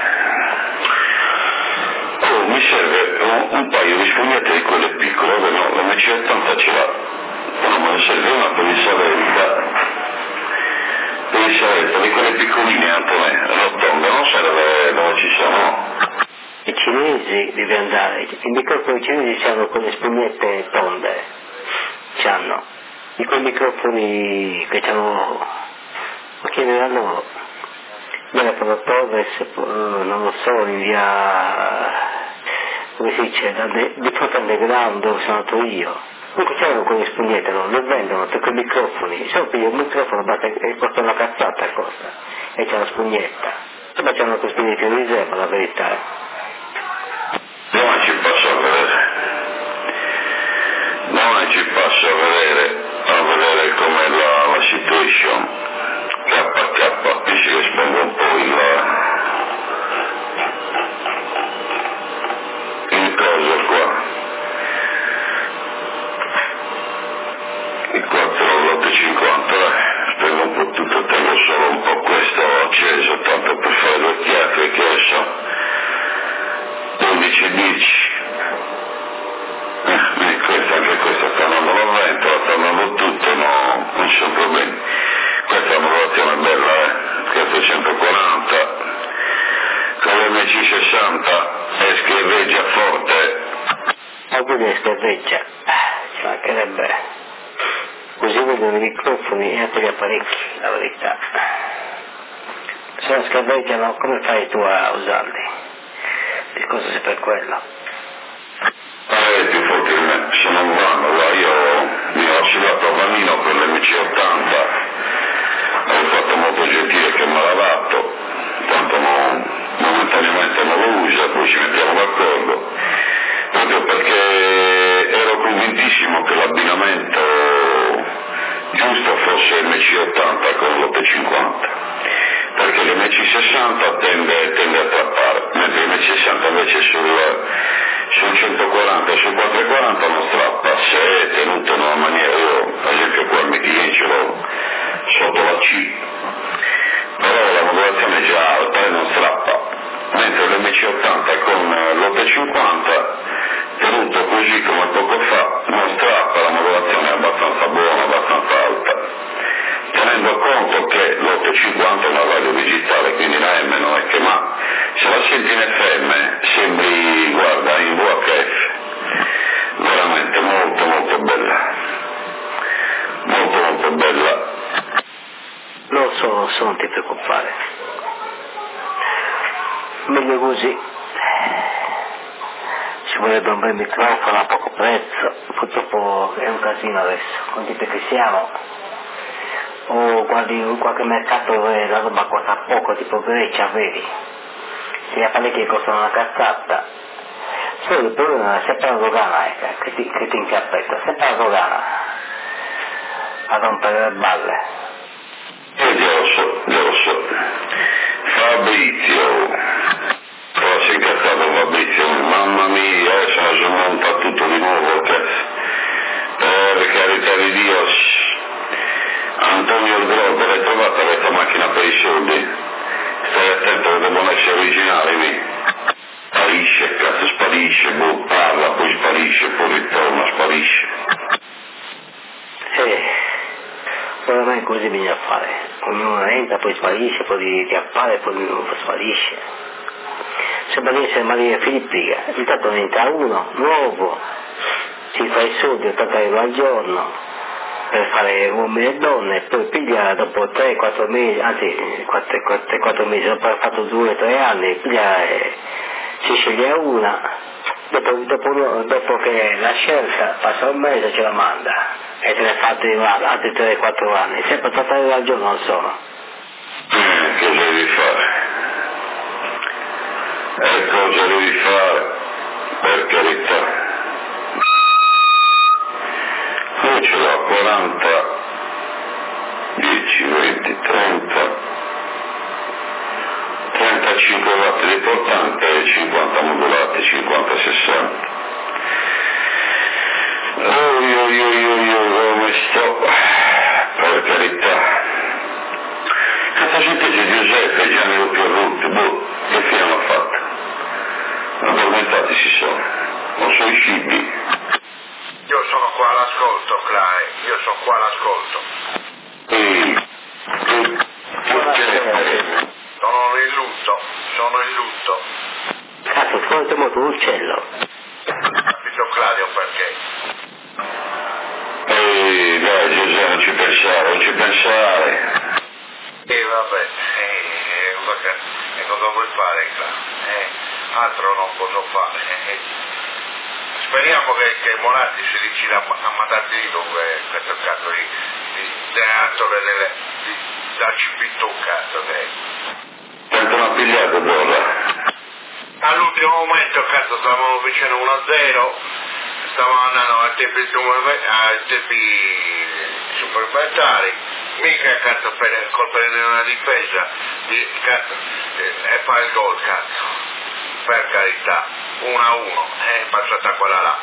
Oh, mi serve un, un paio di spugnette di quelle piccole, no, la M C ottanta ce l'ha, però me ne serve una per il Salerno, per il Salerno, di quelle piccoline, Antonè, rotonde, non serve dove ci sono. I cinesi deve andare, i microfoni cinesi hanno quelle spugnette tonde, c'hanno, di quei microfoni che hanno, ma chiedere a loro, dove per Torres, non lo so, in via, come si dice, di fronte underground dove sono andato io, comunque c'erano quelle spugnette, no? Le vendono per quei microfoni, se non piglio il microfono basta che costa una cazzata, costa, e c'è la spugnetta, insomma c'hanno questi spugnette di riserva, la verità. Non ci posso a vedere, non ci posso a vedere, a vedere com'è la, la situation, K K, dice che spengo un po' il, il coso qua, il quattro l'otto cinquanta, spengo un po' tutto, tengo solo un po' questo acceso, tanto per fare due chiacchiere che adesso undici dieci, eh, questa, anche questa sta andando la ventola, sta andando tutto, no, non ci sono problemi. Questa è una lavorazione bella, eh, questa è centoquaranta, con l'M C sessanta, e schiaveggia forte. Ma quello schiaveggia, ci mancherebbe, così vedono i microfoni e anche gli apparecchi, la verità. Se non schiaveggiano, come fai tu a usarli? Il coso è per quello. Eh, più forte di me, se non vanno, là, io mi ho oscillato a Vanino per l'M C ottanta, ho fatto molto gentile che me l'ha dato, tanto non, momentaneamente non lo usa, poi ci mettiamo d'accordo, proprio perché ero convintissimo che l'abbinamento giusto fosse l'M C ottanta con l'otto cinquanta, perché l'M C sessanta tende, tende a trappare, mentre l'M C sessanta invece sul, sul centoquaranta e sul quattrocentoquaranta non strappa, se è tenuto in una maniera, io ad esempio qua il M T I ce l'ho sotto la C, però la modulazione è già alta e non strappa, mentre l'M C ottanta con l'otto cinquanta tenuto così come poco fa non strappa, la modulazione è abbastanza buona, abbastanza alta, tenendo conto che l'otto cinquanta è una radio digitale, quindi la M non è che ma, se la senti in F M sembri, guarda, in V H F, veramente molto molto bella, molto molto bella. Lo so, lo so, non ti preoccupare, meglio così, ci vorrebbe un bel microfono a poco prezzo, purtroppo è un casino adesso, con gente che siamo, o guardi qualche mercato dove la roba costa poco, tipo Grecia, vedi, gli apparecchi che costano una cazzata, solo il problema è sempre la dogana, eh, che ti, che ti incappetta, sempre la dogana, a rompere le balle. Eh, glielo so, glielo so. Fabrizio, però si è incazzato Fabrizio, mamma mia, adesso mi sono montato tutto di nuovo, cazzo. Per carità di Dio, Antonio il Grobbo, l'hai trovata questa macchina per i soldi? Stai attento che devono essere originali lì. Sparisce, cazzo, sparisce, boh, parla, poi sparisce, poi ritorna, sparisce. Eh, oramai così bisogna fare, ognuno entra, poi sparisce, poi riappare, poi sparisce. Sembra di essere Maria Filippica, intanto ne entra uno, nuovo, si fa i soldi, ottanta euro al giorno, per fare uomini e donne, poi piglia dopo tre quattro mesi, anzi tre quattro mesi, dopo aver fatto due tre anni, piglia e si sceglie una, dopo, dopo, dopo che la scelta passa un mese ce la manda e te ne fa altri, altri tre quattro anni, sempre ottanta euro al giorno non sono. Eh, cosa devi fare? E cosa devi fare? Per carità. Io ce l'ho quaranta, dieci, venti, trenta, trentacinque watt di portante e cinquanta modulati, cinquanta sessanta. Oi oi oi oi oi, come sto? Per carità. Questa gente di Giuseppe, Gianni Pierrutti, boh, che fine hanno fatto? Addormentati si sono, non sono i cibi. Io sono qua all'ascolto, Clay, io sono qua all'ascolto. Ehi, tu, tu che ne fai? Sono in lutto, sono in lutto. Cazzo, scusa, ti è morto un uccello. Capito Claudio perché? Ehi, dai Giuseppe, non ci pensare, non ci pensare. E vabbè, eh, e cosa vuoi fare, Claudio? Eh, altro non posso fare. Eh. Speriamo che, che Moratti si decida a, a mandarti di dove questo cazzo di, di senatore delle, di, darci pitto un cazzo che Tanto non ha pigliato Borra. all'ultimo momento cazzo stavamo vicino uno a zero, stavamo andando a tempi, a tempi supplementari, mica cazzo per colpire una difesa di, cazzo, e fa il gol cazzo, per carità, uno a uno, è passata quella là.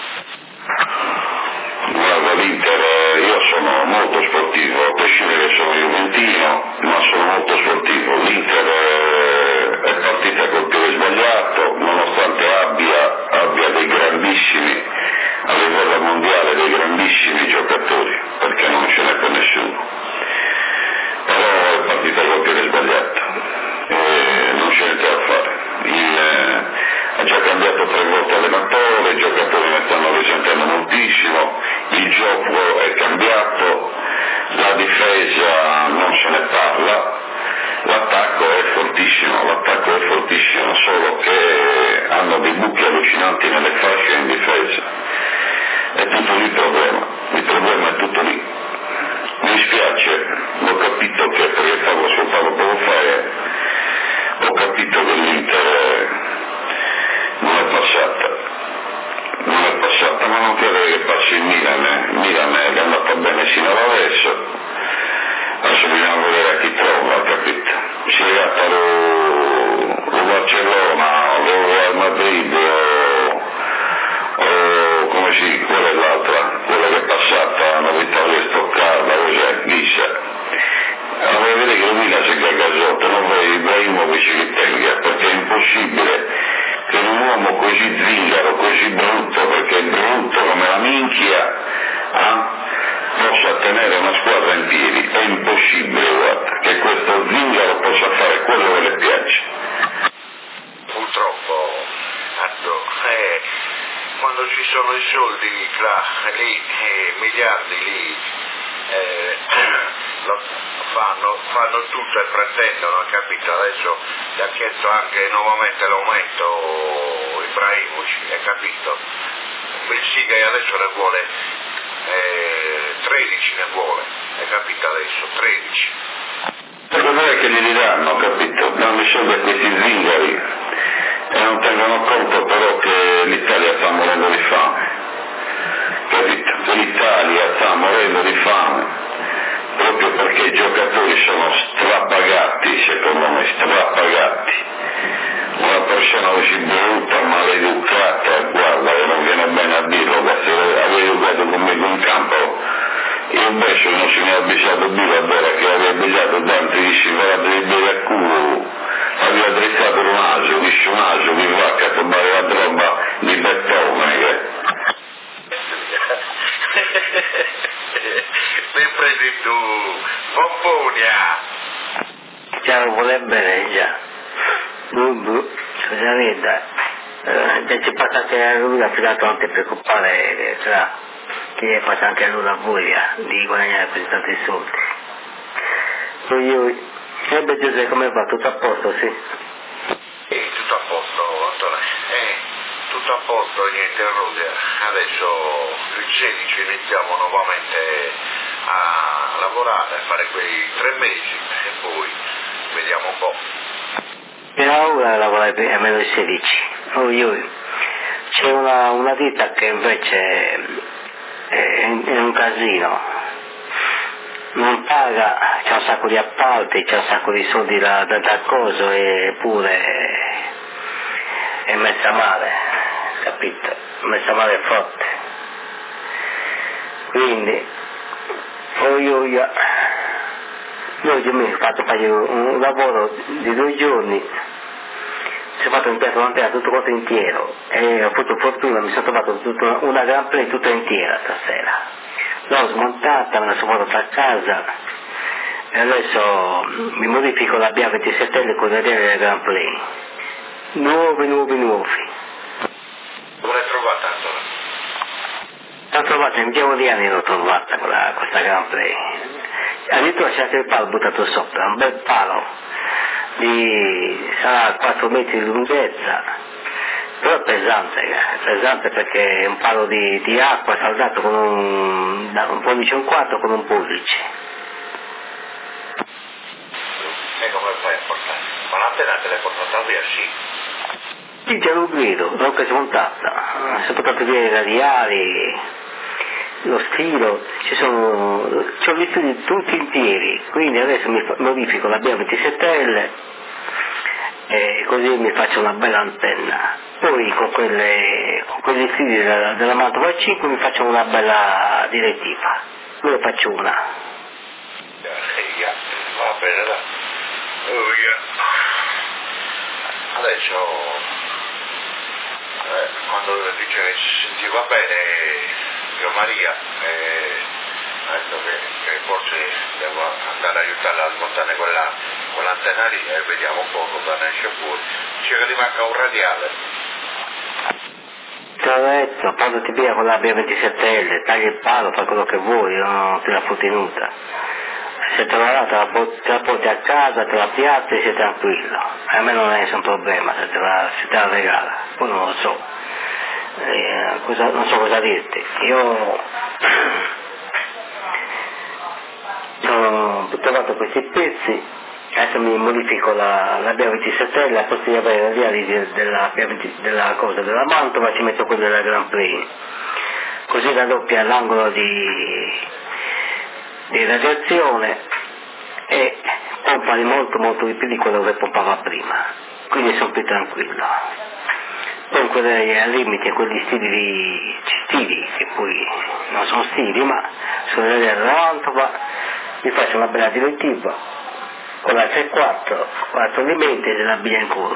Guarda l'Inter, io sono molto sportivo, a prescindere che sono juventino, ma sono molto sportivo. L'Inter è partita col piede sbagliato, nonostante abbia, abbia dei grandissimi, a livello mondiale dei grandissimi giocatori, perché non ce n'è per nessuno. Però è partita col piede sbagliato, e non c'è niente da fare. Il, eh, ha già cambiato tre volte allenatore, i giocatori ne stanno risentendo moltissimo, il gioco è cambiato, la difesa non se ne parla, l'attacco è fortissimo, l'attacco è fortissimo, solo che hanno dei buchi allucinanti nelle fasce in difesa. È tutto lì il problema, il problema è tutto lì. Mi dispiace, ho capito che, perché stavo ascoltando poco fa, e ho capito che l'Inter non è passata, non è passata, ma non credo che passi il Milan, eh. Milan è andata bene sino ad adesso, adesso bisogna vedere a chi trova, capito? Si è gatta lo, lo Barcellona, lo Real Madrid, o, o come si, quella è l'altra, quella che è passata, una vittoria stoccata, cos'è, Lissa. Allora vedere che il Milan si è gasotto, non vuoi Ibrahimovic che tenga, perché è impossibile che un uomo così zingaro, così brutto, perché è brutto come la minchia, eh, possa tenere una squadra in piedi. È impossibile, guarda, che questo zingaro possa fare quello che le piace. Purtroppo, Anto, eh, quando ci sono i soldi, là, lì, eh, miliardi lì, eh, lo fanno, fanno tutto e pretendono, capito? Adesso gli ha chiesto anche nuovamente l'aumento Ibrahimovic, hai capito? Benfica adesso ne vuole eh, tredici ne vuole, hai capito adesso, tredici. Secondo me che li diranno, capito? Danno soldi a questi zingari e non tengono conto però che l'Italia sta morendo di fame, capito? L'Italia sta morendo di fame proprio perché i giocatori sono strapagati, secondo me, strapagati. Una persona così brutta, maleducata, guarda, non viene bene a dirlo, ma se avevo giocato conmigo in campo, io invece non si mi è avvisato più la vera che aveva avvisato tanti, dici, guarda, devi bere a culo, aveva drizzato un naso, dice un naso, mi va a trovare la roba di bettone, che... Mi prendi tu, Pomponia! Già lo vuole bene, già. Bubu, scusate, eh, già ci passate a lui, ha filato non ti preoccupare, eh, tra, che è passato anche a lui la voglia di guadagnare così tanti soldi. Poi io, e beh Giuseppe, come va? Tutto a posto, sì? Eh, tutto a posto, Antonio, eh, tutto a posto, niente errore. Adesso il sedici iniziamo nuovamente a lavorare, a fare quei tre mesi e poi vediamo un po'. Per ora lavorare per almeno il sedici. Oh, io. C'è una, una ditta che invece è, è un casino, non paga, c'è un sacco di appalti, c'è un sacco di soldi da, da, da coso eppure è messa male, capito? Messa male forte. Quindi, oh io, io, io oggi mi ho fatto fare un lavoro di due giorni, si è fatto un piatto una tutto quanto intero e ho avuto fortuna, mi sono trovato tutta una Grand Play tutta intera stasera. L'ho smontata, me la sono portata a casa e adesso mi modifico la B A ventisette L con le delle Grand Play. Nuovi, nuovi, nuovi. Dove l'hai trovata, Antonio? L'ho trovata in Piavo di anni, l'ho trovata quella, questa Grand Play. Addirittura c'è anche il palo buttato sopra, un bel palo di sarà quattro metri di lunghezza, però è pesante, è pesante perché è un palo di, di acqua saldato con un, da un pollice e un quarto con un pollice. E come fai a portare? Ma l'antena te l'hai portata via, sì. Sì, te lo vedo, l'ho anche smontata, si è portato via i radiali, lo stilo, ci sono, ci ho visto di tutti interi, quindi adesso mi fa, modifico la B A ventisette L e così mi faccio una bella antenna. Poi con, quelle, con quegli stili della, della Mantova cinque mi faccio una bella direttiva, ne faccio una. Va bene, dai. Oh, yeah. Adesso, eh, quando dice che si sentiva bene, io Maria, eh, ha detto che, che forse devo andare a aiutarla a smontare quella, quell'antenna lì e vediamo un po' cosa ne esce fuori. Dice che ti manca un radiale. Te l'ho detto, portati via con la B A ventisette L, tagli il palo, fai quello che vuoi, non te la fotti tenuta. Se te la, te, la porti, te la porti a casa, te la piazzi e sei tranquillo. A me non è nessun problema se te la, se te la regala, poi non lo so. Eh, cosa, non so cosa dirti. Io ho trovato questi pezzi, adesso mi modifico la, la B A ventisette L, a posto di avere i radiali della, della cosa della Mantova ci metto quello della Grand Prix, così raddoppia l'angolo di di radiazione e pompa di molto molto di più di quello che pompava prima, quindi sono più tranquillo. Poi quelli al limite, quegli stili, stili che poi non sono stili ma sono della Mantova, mi faccio una bella direttiva con la sei quattro, quattro elementi e della Bianculo.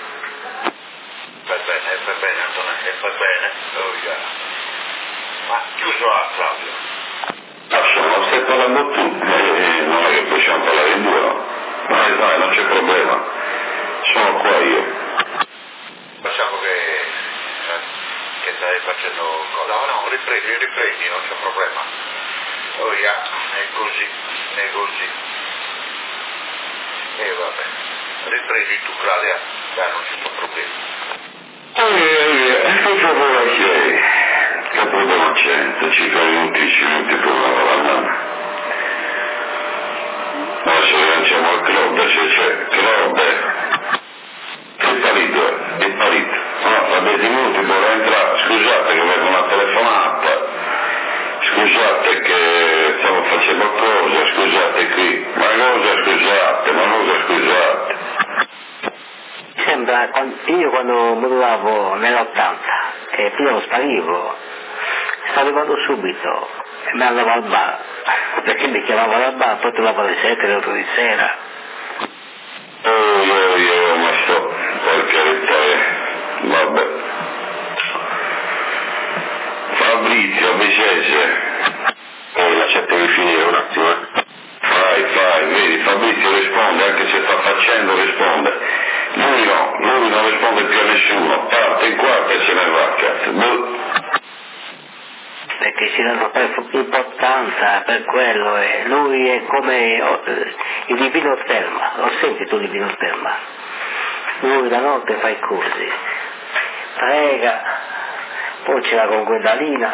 Fai bene, fai bene Antonio, fai bene. Oh, yeah. Ma chiuso a Claudio. Insomma, stai parlando tu, eh, non è che possiamo parlare in due, no? Dai, dai, non c'è problema, sono qua io. Facciamo che, eh, che stai facendo cosa? No, no, riprendi, riprendi, non c'è problema. Oh yeah, è così, è così. E eh, vabbè, riprendi tu Claudia, dai, non ci sono problemi. E poi dopo la chiede, caputo non c'è, circa undici minuti provava la mamma. Adesso lanciamo al club, c'è, c'è, club, è parito, è parito. No, a venti minuti vuole entrare, scusate che mi è una telefonata, scusate che stavo facendo qualcosa, scusate qui, ma cosa scusate, ma cosa scusate. Sembra, io quando modulavo nell'ottanta, che prima non sparivo, stavo arrivando subito e mi andavo al bar, perché mi chiamavano al bar, poi trovavo alle sette, alle otto di sera. Oh, io, io, ma sto, per carità, vabbè. Fabrizio, Vicese, oh, lasciatemi finire un attimo, eh. Fai, fai, vedi, Fabrizio risponde, anche se sta facendo risponde. Lui no, lui non risponde più a nessuno, parte in quarta e se ne va, cazzo. Boh. Perché ci danno per importanza per quello, e lui è come oh, il divino Telma, lo senti tu il divino Telma? Lui la notte fa i corsi, prega, poi ce l'ha con Guendalina.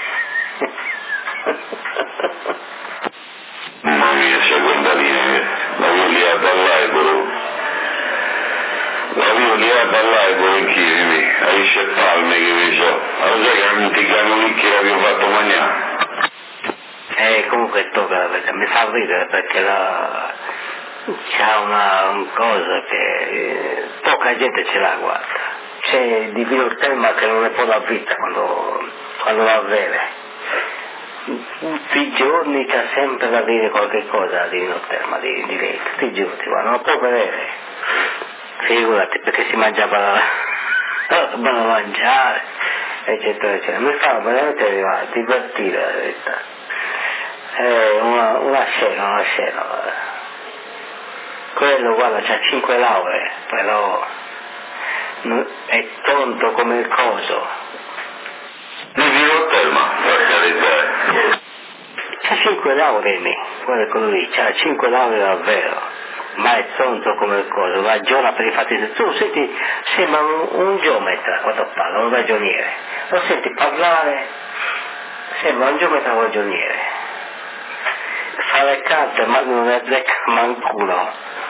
Mamma mia, c'è Guendalina, la violia dall'Aibolo. La violia dall'Aibolo in Chivi, a Isce Palme che vi so. Allora sai che non ti chiamo lì che l'avevo fatto mangiare? E comunque tocca, perché mi fa ridere perché la... c'ha una, una cosa che eh, poca gente ce l'ha, guarda. C'è il divino Telma che non ne può la vita quando, quando la vede. Tutti i giorni c'ha sempre da dire qualche cosa al divino Telma di, di lei, tutti i giorni, guarda, non lo può vedere. Figurati, perché si mangiava da mangiare, eccetera, eccetera. Mi fa veramente divertire, la verità. È una, una scena, una scena. Quello, guarda, c'ha cinque lauree, però è tonto come il coso. Mi dico Telma, per carità. C'ha cinque lauree, guarda quello lì, c'ha cinque lauree davvero. Ma è tonto come il coso, ragiona per i fatti. Tu senti, sembra un, un geometra quando parla, un ragioniere. Lo senti parlare, sembra un geometra ragioniere. Fa le carte, ma non ne azzecca mancuno.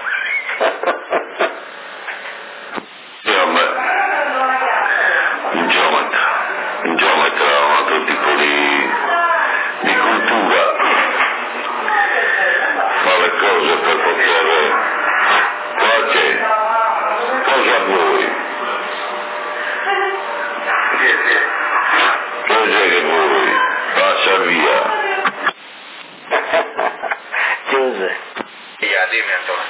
Vabbè, un geometra, un geometra ha un altro tipo di, di cultura. Fa le cose per poter... Qualche cosa vuoi? Cosa che vuoi? Passa via. Giuseppe. Via, dimmi Antonio.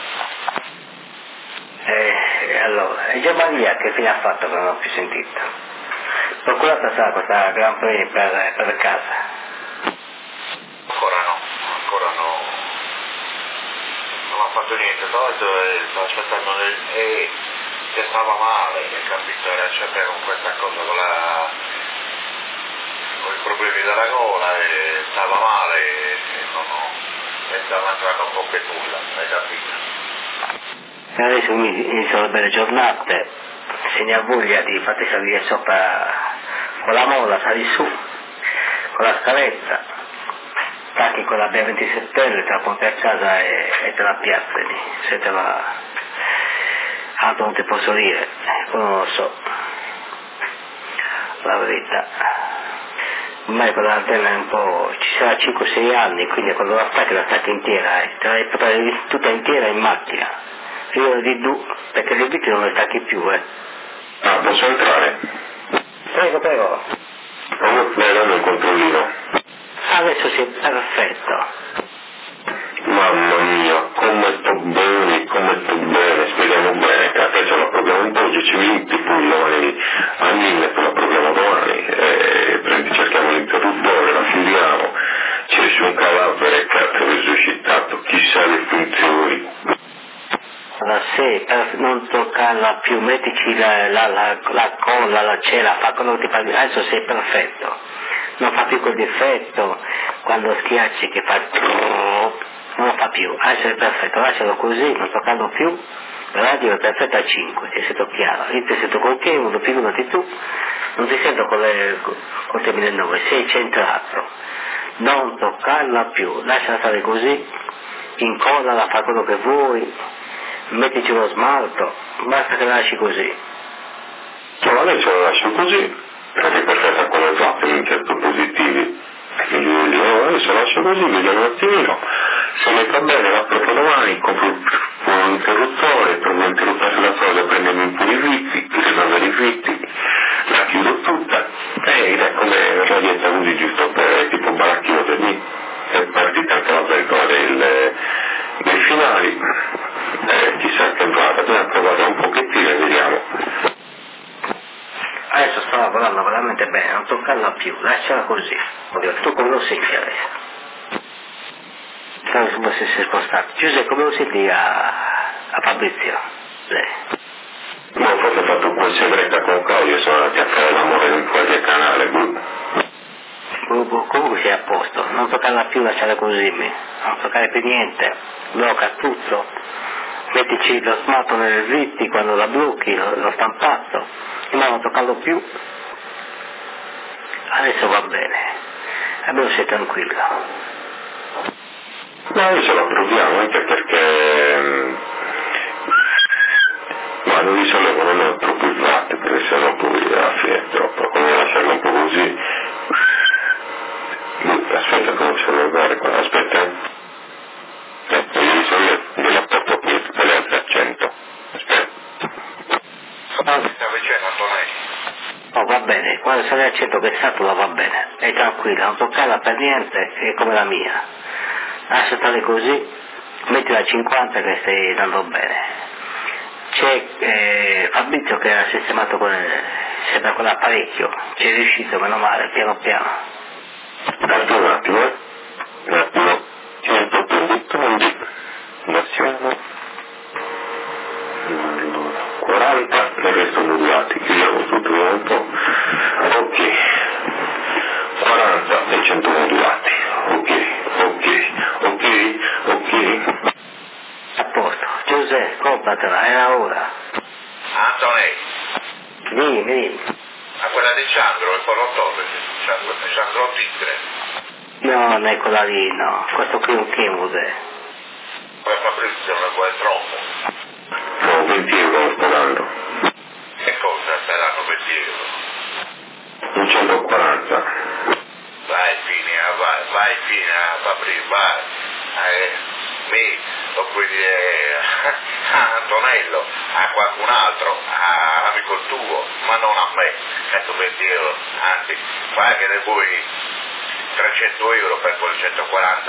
Eh, allora, e Germania che fine ha fatto che non ho più sentito? Procurata sa questa Gran Prix per, per casa? Ancora no, ancora no. Non ha fatto niente, tra l'altro stavo aspettando nel... e che stava male, che capito, era sempre con questa cosa, con la... con i problemi della gola e stava male e non ho... e stava entrando un po' che nulla, hai capito? E adesso mi iniziano le belle giornate, se ne ha voglia di fate salire sopra con la molla, sali su, con la scaletta, tacchi con la B ventisette L, te la porti a casa e, e te la piazzi lì, se te la... altro non ti posso dire, non lo so, la verità. Ormai con l'antenna è un po', ci sarà cinque sei anni, quindi quando la stacchi la stacchi intera, eh, te la portare tutta intera in macchina. Io di du, perché le viti non le stacchi più, eh. Ah, posso entrare? Prego, prego. Oh, beh, dammi un controllino. Adesso sì, perfetto. Mamma mia, come sto bene, come sto bene, spieghiamo bene, che adesso la programma in dodici minuti, poi domani a mille poi la programma domani, e prendi, cerchiamo l'interruttore, la chiudiamo, c'è su un cadavere cazzo risuscitato, chissà le funzioni. Allora se per non toccarla più, mettici la, la, la, la colla, la cera, fa quello che ti pare, adesso sei perfetto, non fa più quel difetto, quando schiacci che fa... non lo fa più, adesso è perfetto, lascialo così, non toccarlo più, la radio è perfetta a cinque, ti sento chiaro, io ti sento con Chemo, figurati tu, non ti sento con le con te mille nove, sei centrato, non toccarla più, lasciala stare così, incollala, fa quello che vuoi, mettici lo smalto, basta che la lasci così. No, adesso la lascio così, perché è perfetta con le fatto in certo positivi. Quindi io adesso la lascio così, vediamo un attimino, se mi fa bene la proprio domani, compro un interruttore, trovo un interruttore sulla cosa, prendermi un po' di vitti, risolvere i vitti, la chiudo tutta, ed è come radietta così giusto per tipo baracchino per lì, è partita anche la pellicola del, dei finali, eh, chissà che vada, dobbiamo provare un pochettino e vediamo. Adesso sto lavorando veramente bene, non toccarla più, lasciala così. Tu come lo senti adesso? Come se fosse spostato. Giuseppe, come lo senti a, a Fabrizio? Lei? No, forse ho fatto un po' di segreta con Claudio, sono andati a fare l'amore in un qualche canale. Comunque sei a posto, non toccarla più, lasciala così, non toccare più niente, blocca tutto, mettici lo smalto nelle vitti quando la blocchi, lo, lo stampato, ma non toccarlo più. Adesso va bene, almeno sei tranquillo. No, adesso la proviamo anche perché ma non li sollevo non è troppo il latte, perché sennò poi alla fine è troppo, come lasciarlo un po' così. Aspetta come ci sollevare qua, aspetta. Ecco, io mi sollevo, gliela porto qui, tutte le altre a cento. Aspetta. Cosa ti sta dicendo Antonelli? Oh, va bene, quando sale a cento che satula va bene, è tranquilla, non toccarla per niente, è come la mia. Lascia stare così, mettila a cinquanta che stai andando bene. C'è eh, Fabrizio che ha sistemato quel, sempre quell'apparecchio, ci è riuscito, meno male, piano piano. Aspetta un attimo, eh. Un attimo. cento quindi, iniziamo. Allora, quaranta, ne restano modulati, chiudiamo tutto un po'. Ok. quaranta e cento modulati. Ok, ok, ok, ok. A posto. Giuseppe, compratela, era ora. Antonelli, Dimmi, dimmi. a quella di Sandro, il porrotore, Sandro Tigre. No, non è quella lì, no. Questo qui è un Chemuse. Poi Fabrizio non vuole troppo. No, venti euro sto dando. Che cosa saranno venti euro? Un centoquaranta. Vai Fina, vai, vai Fina, Fabrizio, vai. Eh, mi, lo puoi dire a Antonello, a qualcun altro, all'amico tuo, ma non a me. Ecco venti euro, anzi, vai che ne vuoi trecento euro per quel centoquaranta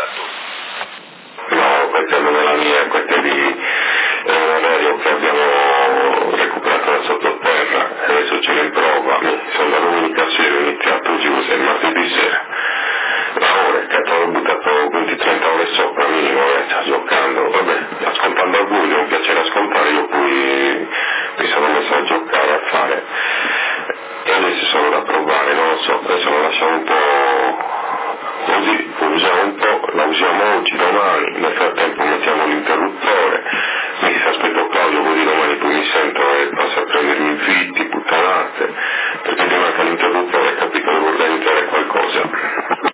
tu. No, questa non è la mia, questa è di è un aereo che abbiamo recuperato da sottoterra, adesso ce ne prova, sono la domenica sera, ho iniziato oggi cos'è, martedì sera. Ma ora è che ho buttato venti trenta ore sopra, minimo, eh, sta giocando, vabbè, ascoltando a voi, non piacere ascoltare, io poi mi sono messo a giocare, a fare, e adesso sono da provare, non lo so, adesso lo lasciamo un po' così, poi usiamo un po', la usiamo oggi, domani, nel frattempo mettiamo l'interruttore, mi aspetto Claudio così domani poi mi sento e passo a prendermi i fitti, puttanate, perché mi manca l'interruttore, capito, devo organizzare qualcosa.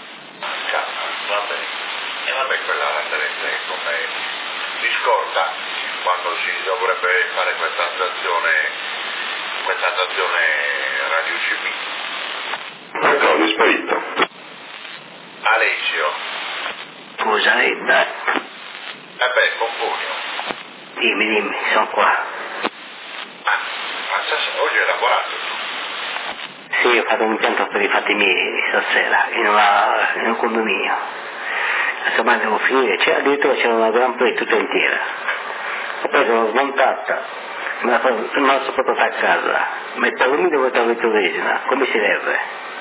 Va bene, e vabbè quella sarebbe come si scorda quando si dovrebbe fare questa stazione, questa stazione Radio C B. Ma Claudio è sparito. Alessio. Scusa, Edda. Eh beh, Compunio. Dimmi, dimmi, sono qua. Ah, ma stasera, oggi hai lavorato tu? Sì, ho fatto un pianto per i fatti miei stasera, in, una, in un condominio. Insomma devo finire, c'era, addirittura c'era una gran play tutta intera. Ho preso, l'ho smontata, me la, me la sono portata a casa, metto alluminio e metto la vetrovesina, come si deve.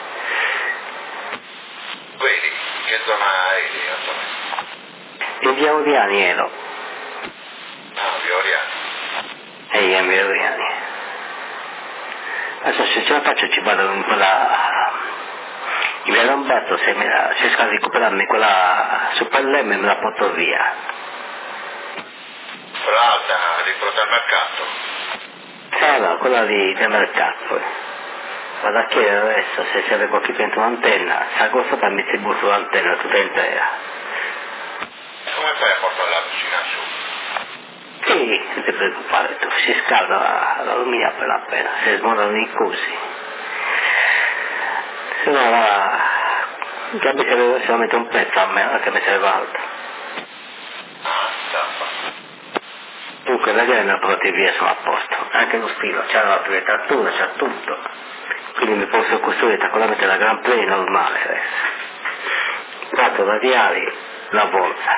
Vedi, che zona eri, Antonio? In via Oriani ero. Ah, via Oriani. E io in via Oriani. Adesso se ce la faccio ci vado in quella... in via Lombardo, se me la, riesco a recuperarmi quella Super Lemme me la porto via. Quella alta di fronte al mercato? Sì, no, quella di, del mercato. Vado a chiedere adesso se serve qualche pianta un'antenna, se agosto mi distribuisco l'antenna tutta intera. Come fai a portarla vicino su? Sì, non ti preoccupare, tu si scalda l'alluminio appena appena, si smorano i cosi. Se no la... già mi serve solamente un pezzo a me, non è che mi serve altro. Ah, stampa. Dunque le grene le porti via sono a posto, anche lo stilo, c'ha la proiettatura, c'ha tutto. Quindi mi posso costruire tranquillamente la Grand Play normale adesso. Quattro radiali, la volta.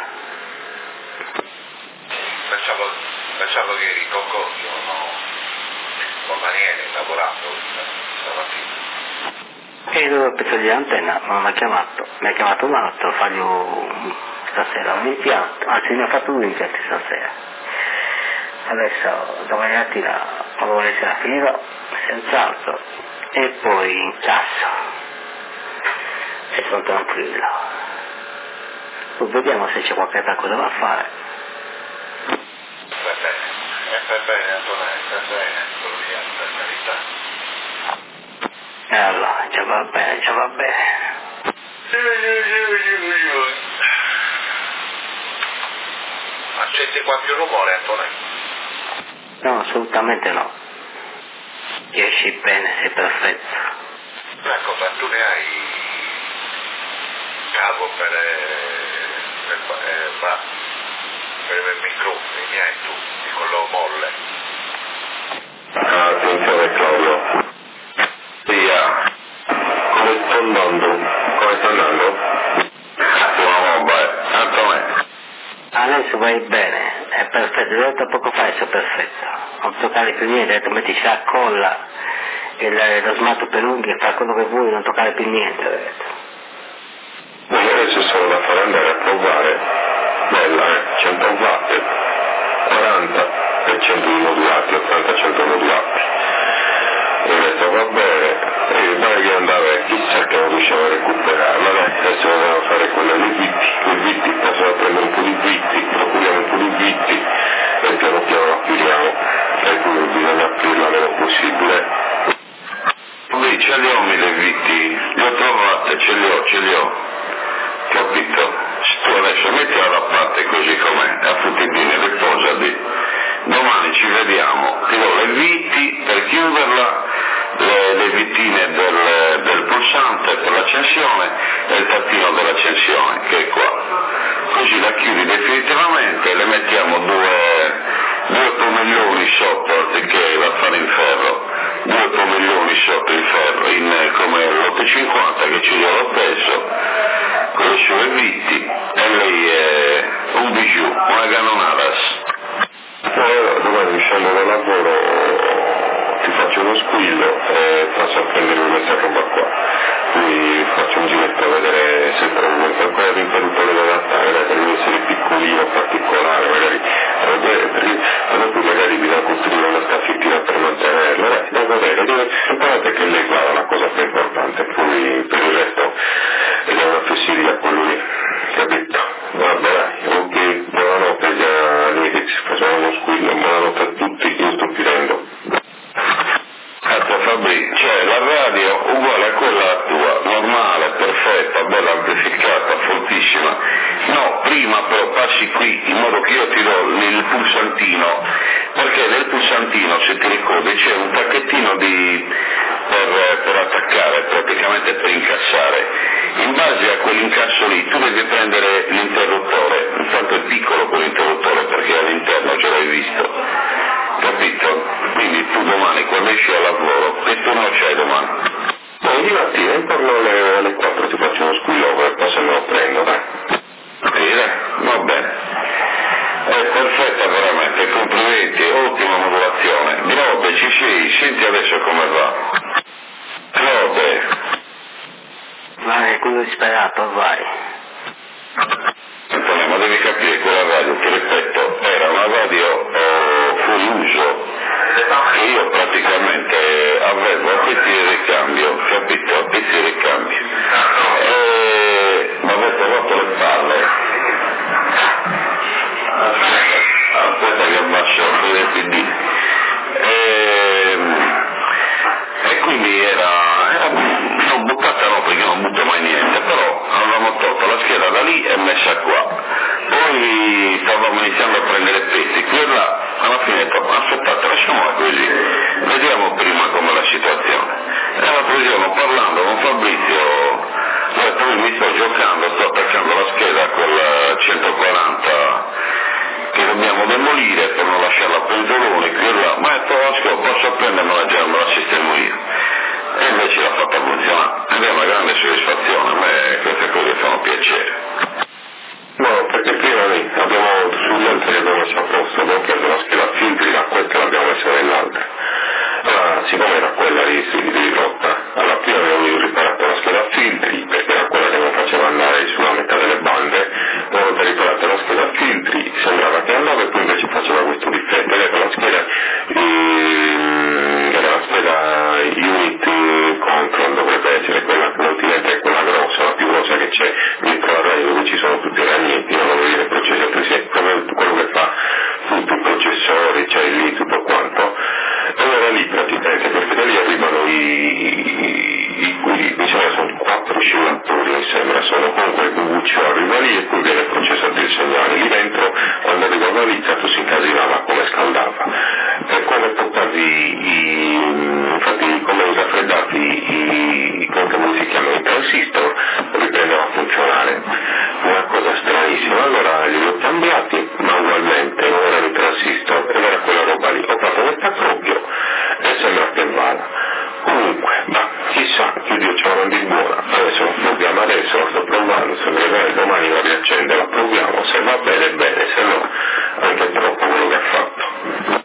Pensavo, pensavo che eri in concorso, no? Con Daniele, lavorato stamattina. E dovevo pensare di antenna, ma non mi ha chiamato. Mi ha chiamato un altro, fargli stasera un impianto, anzi ne ha fatto due impianti stasera. Adesso domani mattina o domani sera finirò, senz'altro, e poi incasso. E sono tranquillo. Poi vediamo se c'è qualche attacco da fare. Va bene, e per bene Antonello, per bene, quello lì, per carità. E allora, già va bene, già va bene. Accetti qualche rumore, Antonello? No, assolutamente no. Riesci bene, sei perfetto. Ecco, ma tu ne hai cavo per, per, per, per, per il microfono, ne hai tu, di quello molle. Ah, attenzione Claudio. Via. Come sto andando? Come sta andando? No, vabbè, Antonello. Adesso vai bene, è perfetto, ho detto poco fa è perfetto. Non toccare più niente, ho detto mettici la colla e lo smalto per unghie, fa quello che vuoi, non toccare più niente, ho detto. Ma io adesso sono da fare andare a provare, bella eh, cento watt, quaranta per cento di modulati, ottanta cento modulati. E ho detto va bene, e poi che andare, chissà che non riusciamo a recuperarla, dai, adesso dobbiamo fare quella dei vitti, quei vitti, possiamo prendere un po' di vitti, procuriamo un po' di vitti e piano piano la appiriamo, e quindi bisogna aprirla il meno possibile. Lì ce li ho mille vitti, li ho trovate, ce li ho, ce li ho, capito? Tu adesso mettila da parte così com'è, a futtibine, riposati, domani ci vediamo, ti do le viti per chiuderla, le, le vitine del, del pulsante per l'accensione e il tappino dell'accensione che è qua, così la chiudi definitivamente, le mettiamo due, due pomiglioni sotto anziché la fare in ferro, due pomiglioni sotto in ferro, in, come l'otto cinquanta che ci dio lo stesso, con le sue vitti, e lei è un bijou, una canonadas. Poi domani uscendo dal lavoro ti faccio uno squillo e passo a prendere questa roba qua, quindi faccio un giretto a vedere se trovo qualcosa di interruttore da adattare, dai, per essere piccolino, particolare, magari, però poi magari bisogna costruire una staffettina per mantenerla, dai, da vedere, l'importante è che lei guarda la cosa più importante, poi per il resto è una flessibilità quello lì, capito? Vabbè, dai, ok, buonanotte già amici, facciamo uno squillo, buonanotte a tutti, io sto finendo. Ecco Fabri, cioè la radio uguale a quella tua, normale, perfetta, bella amplificata, fortissima. No, prima però passi qui in modo che io ti do il pulsantino, perché nel pulsantino, se ti ricordi, c'è un pacchettino di per, per attaccare, praticamente per incassare. In base a quell'incasso lì tu devi prendere l'interruttore, intanto è piccolo quell'interruttore perché all'interno ce l'hai visto, capito? Quindi tu domani quando esci al lavoro, che turno c'hai domani? No, di mattina intorno alle, alle quattro ti faccio uno squillo e poi se me lo prendo, dai. Bene, va bene. È perfetta veramente, complimenti, ottima modulazione. Grobe, ci sei, senti adesso come va. Grobe. Vai, quello disperato, vai. Antonio, ma devi capire che la radio, ti ripeto, era una radio eh, fuori uso, che io praticamente avevo a pezzi di ricambio, capito? A pezzi di ricambio. E mi avete rotto le palle. Aspetta che acceso, lo sto provando, se mi bene domani la riaccende, la proviamo, se va bene bene, se no anche troppo quello che ha fatto.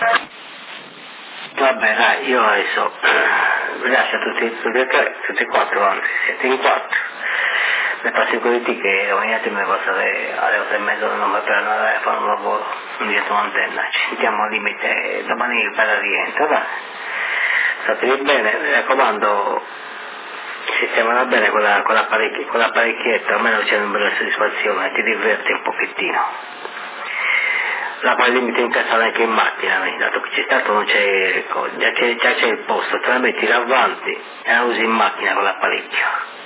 Vabbè dai, io adesso grazie a tutti, tutti e tre, tutti e quattro, anzi siete in quattro. Le passo con te che ogni attimo mi passate alle otto e mezza non mi per andare a fare un lavoro dietro un'antenna. Ci sentiamo al limite domani per la rientro, dai. State bene, mi raccomando, sistemala bene con, la, con, l'apparecchi, con l'apparecchietto, almeno c'è una bella soddisfazione, ti diverti un pochettino. La poi limite in casa anche in macchina, dato che c'è stato non c'è, già c'è, già c'è il posto, te la metti davanti e la usi in macchina con l'apparecchio.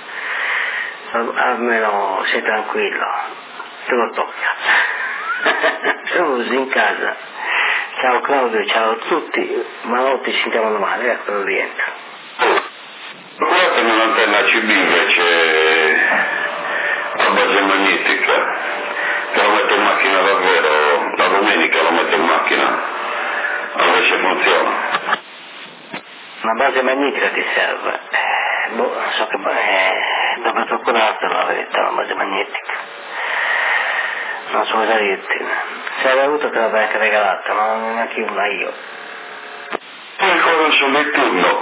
Almeno sei tranquillo, te lo tocca. Se lo usi in casa. Ciao Claudio, ciao a tutti, buonanotte, ci sentiamo domani, ecco lo rientro. Guardate un'antenna C B invece a base magnetica, che lo metto in macchina davvero, la domenica lo metto in macchina, allora se funziona. Una base magnetica ti serve? Eh, boh, non so che eh, dovrei procurartela la verità, una base magnetica. Non so cosa dirti. Se l'hai avuto te l'avrei anche regalata, ma non neanche una io. Ancora sono il turno.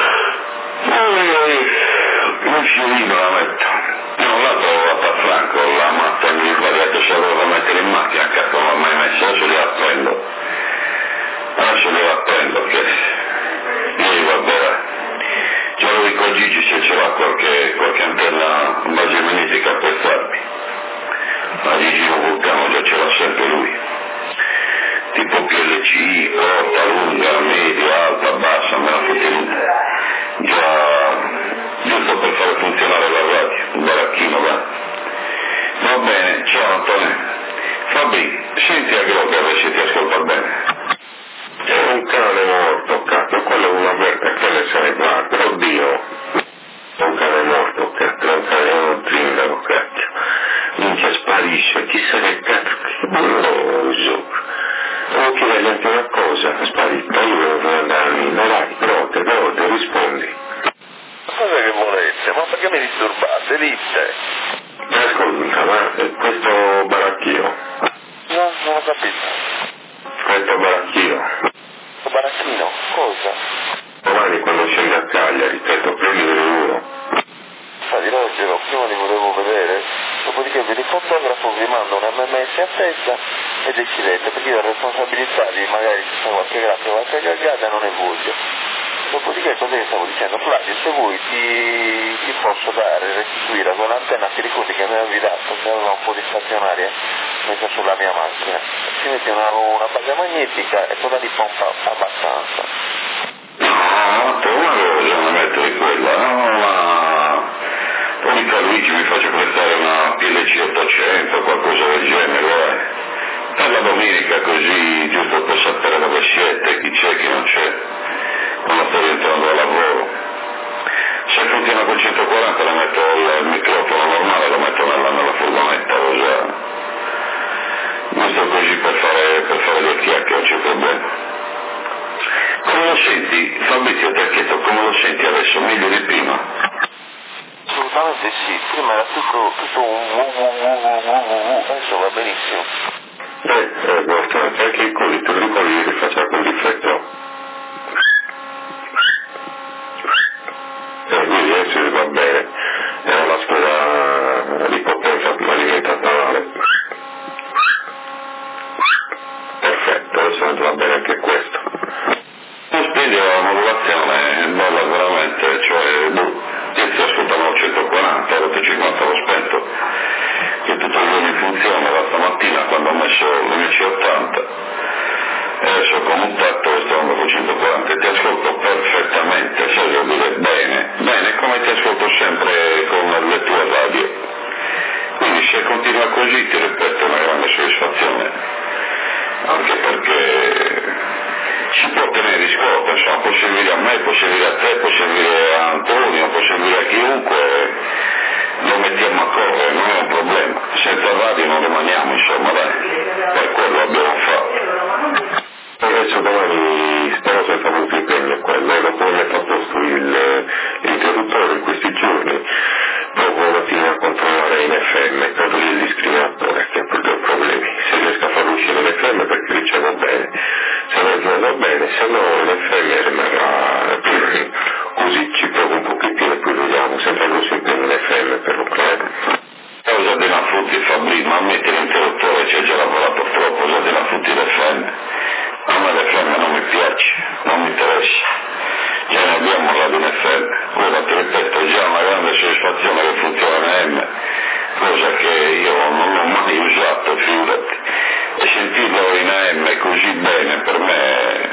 Un fiorino la metto. Non la trovo a Franco, la matta mi ha detto se avevo da mettere in macchina, che non l'ho mai messo, adesso li apprendo. Adesso li apprendo, che io vabbè. Già lo dico a Gigi se ce l'ha qualche, qualche antenna base magnetica per farmi. A Gigi un vulcano già ce l'ha sempre lui. Tipo P L C, corta, lunga, media, alta, bassa, me la fotte lui. Già, giusto per fare funzionare la radio, un baracchino, va. Va bene, ciao Antonio. Fabri, senti a Grover se ti ascolta bene. È un cane morto, cazzo, quello è una merda che le se ne va, oddio. È un cane morto, cazzo, è un cane, è un zingaro, cazzo. Minchia sparisce, chissà che cazzo, che bulloso. Devo chiedergli anche una cosa, sparita, io devo andare a Nino, vai, prote, prote, rispondi. Cosa che volete? Ma perché mi disturbate? Dite. Ascolta, ma questo baracchino? No, non ho capito. Questo baracchino? Questo baracchino? Cosa? Domani quando scende a Cagliari, tetto, prendere uno. Infatti Rogero, prima li volevo vedere, dopodiché vi fotografo, vi mando un M M S a testa e decidete, perché io ho responsabilità di magari ci sta qualche graffio, qualche cagata non ne voglio. Dopodiché cosa che stavo dicendo? Flavio, se vuoi ti, ti posso dare, restituire con l'antenna, ti ricordi che mi avevi dato, che aveva un po' di stazionaria messa sulla mia macchina, ci metti una, una base magnetica e quella di pompa abbastanza. No, tu una cosa non metto di quella, no, ma poi mica Luigi mi faccio prestare una P L C ottocento, qualcosa del genere, eh. Per la domenica così, giusto per sapere dove siete, chi c'è, chi non c'è, quando sto rientrando al lavoro. Se funziona con centoquaranta lo metto il microfono normale, lo metto nella, nella furgonetta, lo so. Giusto così per fare, per fare le chiacchiere, non c'è problema. Come lo senti? Fabrizio ti ha chiesto come lo senti adesso, meglio di prima? Assolutamente sì, prima era tutto, tutto un wu wu wu wu wu wu, adesso va benissimo. Eh, eh, guarda, anche i colli, te lo ricordi che faceva quel difetto? Eh, quindi adesso va bene, era la scuola di potenza alimentata male. Perfetto, adesso va bene anche questo. Quindi la modulazione è bella veramente, cioè, boh, io ti ascoltavo a centoquaranta, a ottocentocinquanta l'ho spento, che tutto il giorno in funzione, la stamattina quando ho messo l'M C ottanta, e adesso con un tatto sto andando con centoquaranta e ti ascolto perfettamente, sai, devo dire bene, bene, come ti ascolto sempre con le tue radio. Quindi se continua così ti ripeto una grande soddisfazione, anche perché si può tenere di scorta, insomma, può servire a me, può servire a te, può servire a Antonio, può servire a chiunque, lo mettiamo a correre, non è un problema, senza radio non rimaniamo, insomma, dai, per quello abbiamo fatto. Adesso domani spero senza molto impegno quello, dopo metto a posto il, l'interruttore in questi giorni, dopo un attimo l'F M, proprio lì il discriminatore che ha proprio problemi. Se riesco a farlo uscire l'F M perché ricevo bene, se non ricevo bene, se no l'F M rimarrà così, ci provo un pochettino e poi vediamo, sempre lo sempre l'F M per lo creare. Cosa della Frutti Fabri, ma a me l'interruttore c'è già lavorato troppo, cosa della Frutti l'F M. A me l'F M non mi piace, non mi interessa. Già ne abbiamo la di un F M, ora ti ripeto, è già una grande soddisfazione che funziona in M, cosa che io non ho mai usato, figurati. E sentirlo in A M così bene per me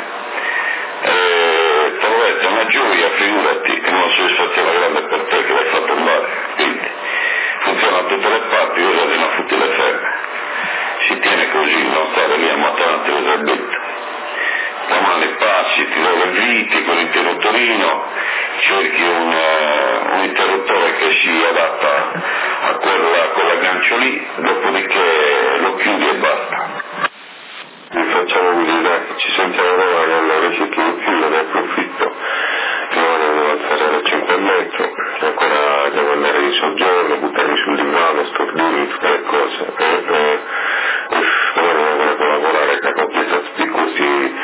eh, trovate una gioia, figurati, e una soddisfazione grande per te che l'hai fatto andare. Quindi funziona da tutte le parti, usa di una futile F M. Si tiene così, non stare lì a mattanate usa il detto. Domani passi, ti do le viti con l'interruttorino, cerchi un, uh, un interruttore che si adatta a quella, a quell'aggancio lì, dopodiché lo chiudi e basta. Vi facciamo così, dai, ci sentiamo domani, allora ci chiudo, chiudo, ne approfitto, che ora devo alzare alle cinque e mezzo, che ancora devo andare di soggiorno, buttarmi sul divano, stordirmi, tutte le cose, e eh, uff, ora devo andare a lavorare, che ho chiesto così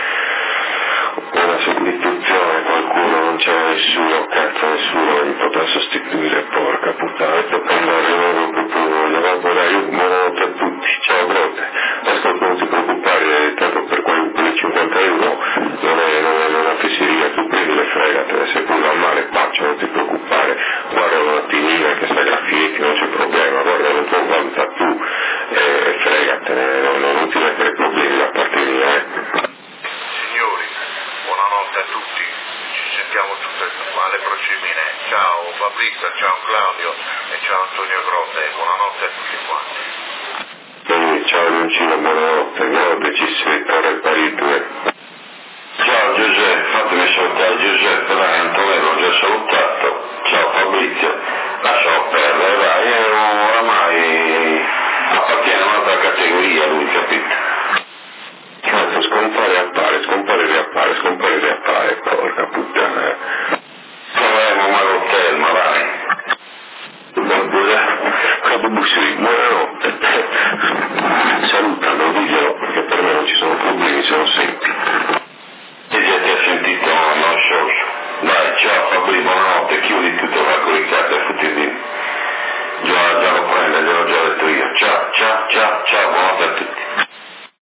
una sostituzione, qualcuno non c'è nessuno, cazzo nessuno mi potrà sostituire, porca puttana, e tocca andare di nuovo proprio, ne va a volare, io buonanotte a tutti, ciao Grotte, ascolta non ti preoccupare, tanto per quelle cinquanta euro non è, non è, non è una fesseria, tu prendi le fregate, se poi va male paccio, non ti preoccupare, guarda un attimino che sta graffietti, non c'è problema, guarda non può valuta tu, e fregatene, non, non ti mettere problemi da parte mia, eh. Buonanotte a tutti, ci sentiamo tutte alle prossime. Ciao Fabrizio, ciao Claudio e ciao Antonio Grotte, buonanotte a tutti quanti. E ciao Luncino, buonanotte, buonanotte, ci sentiamo.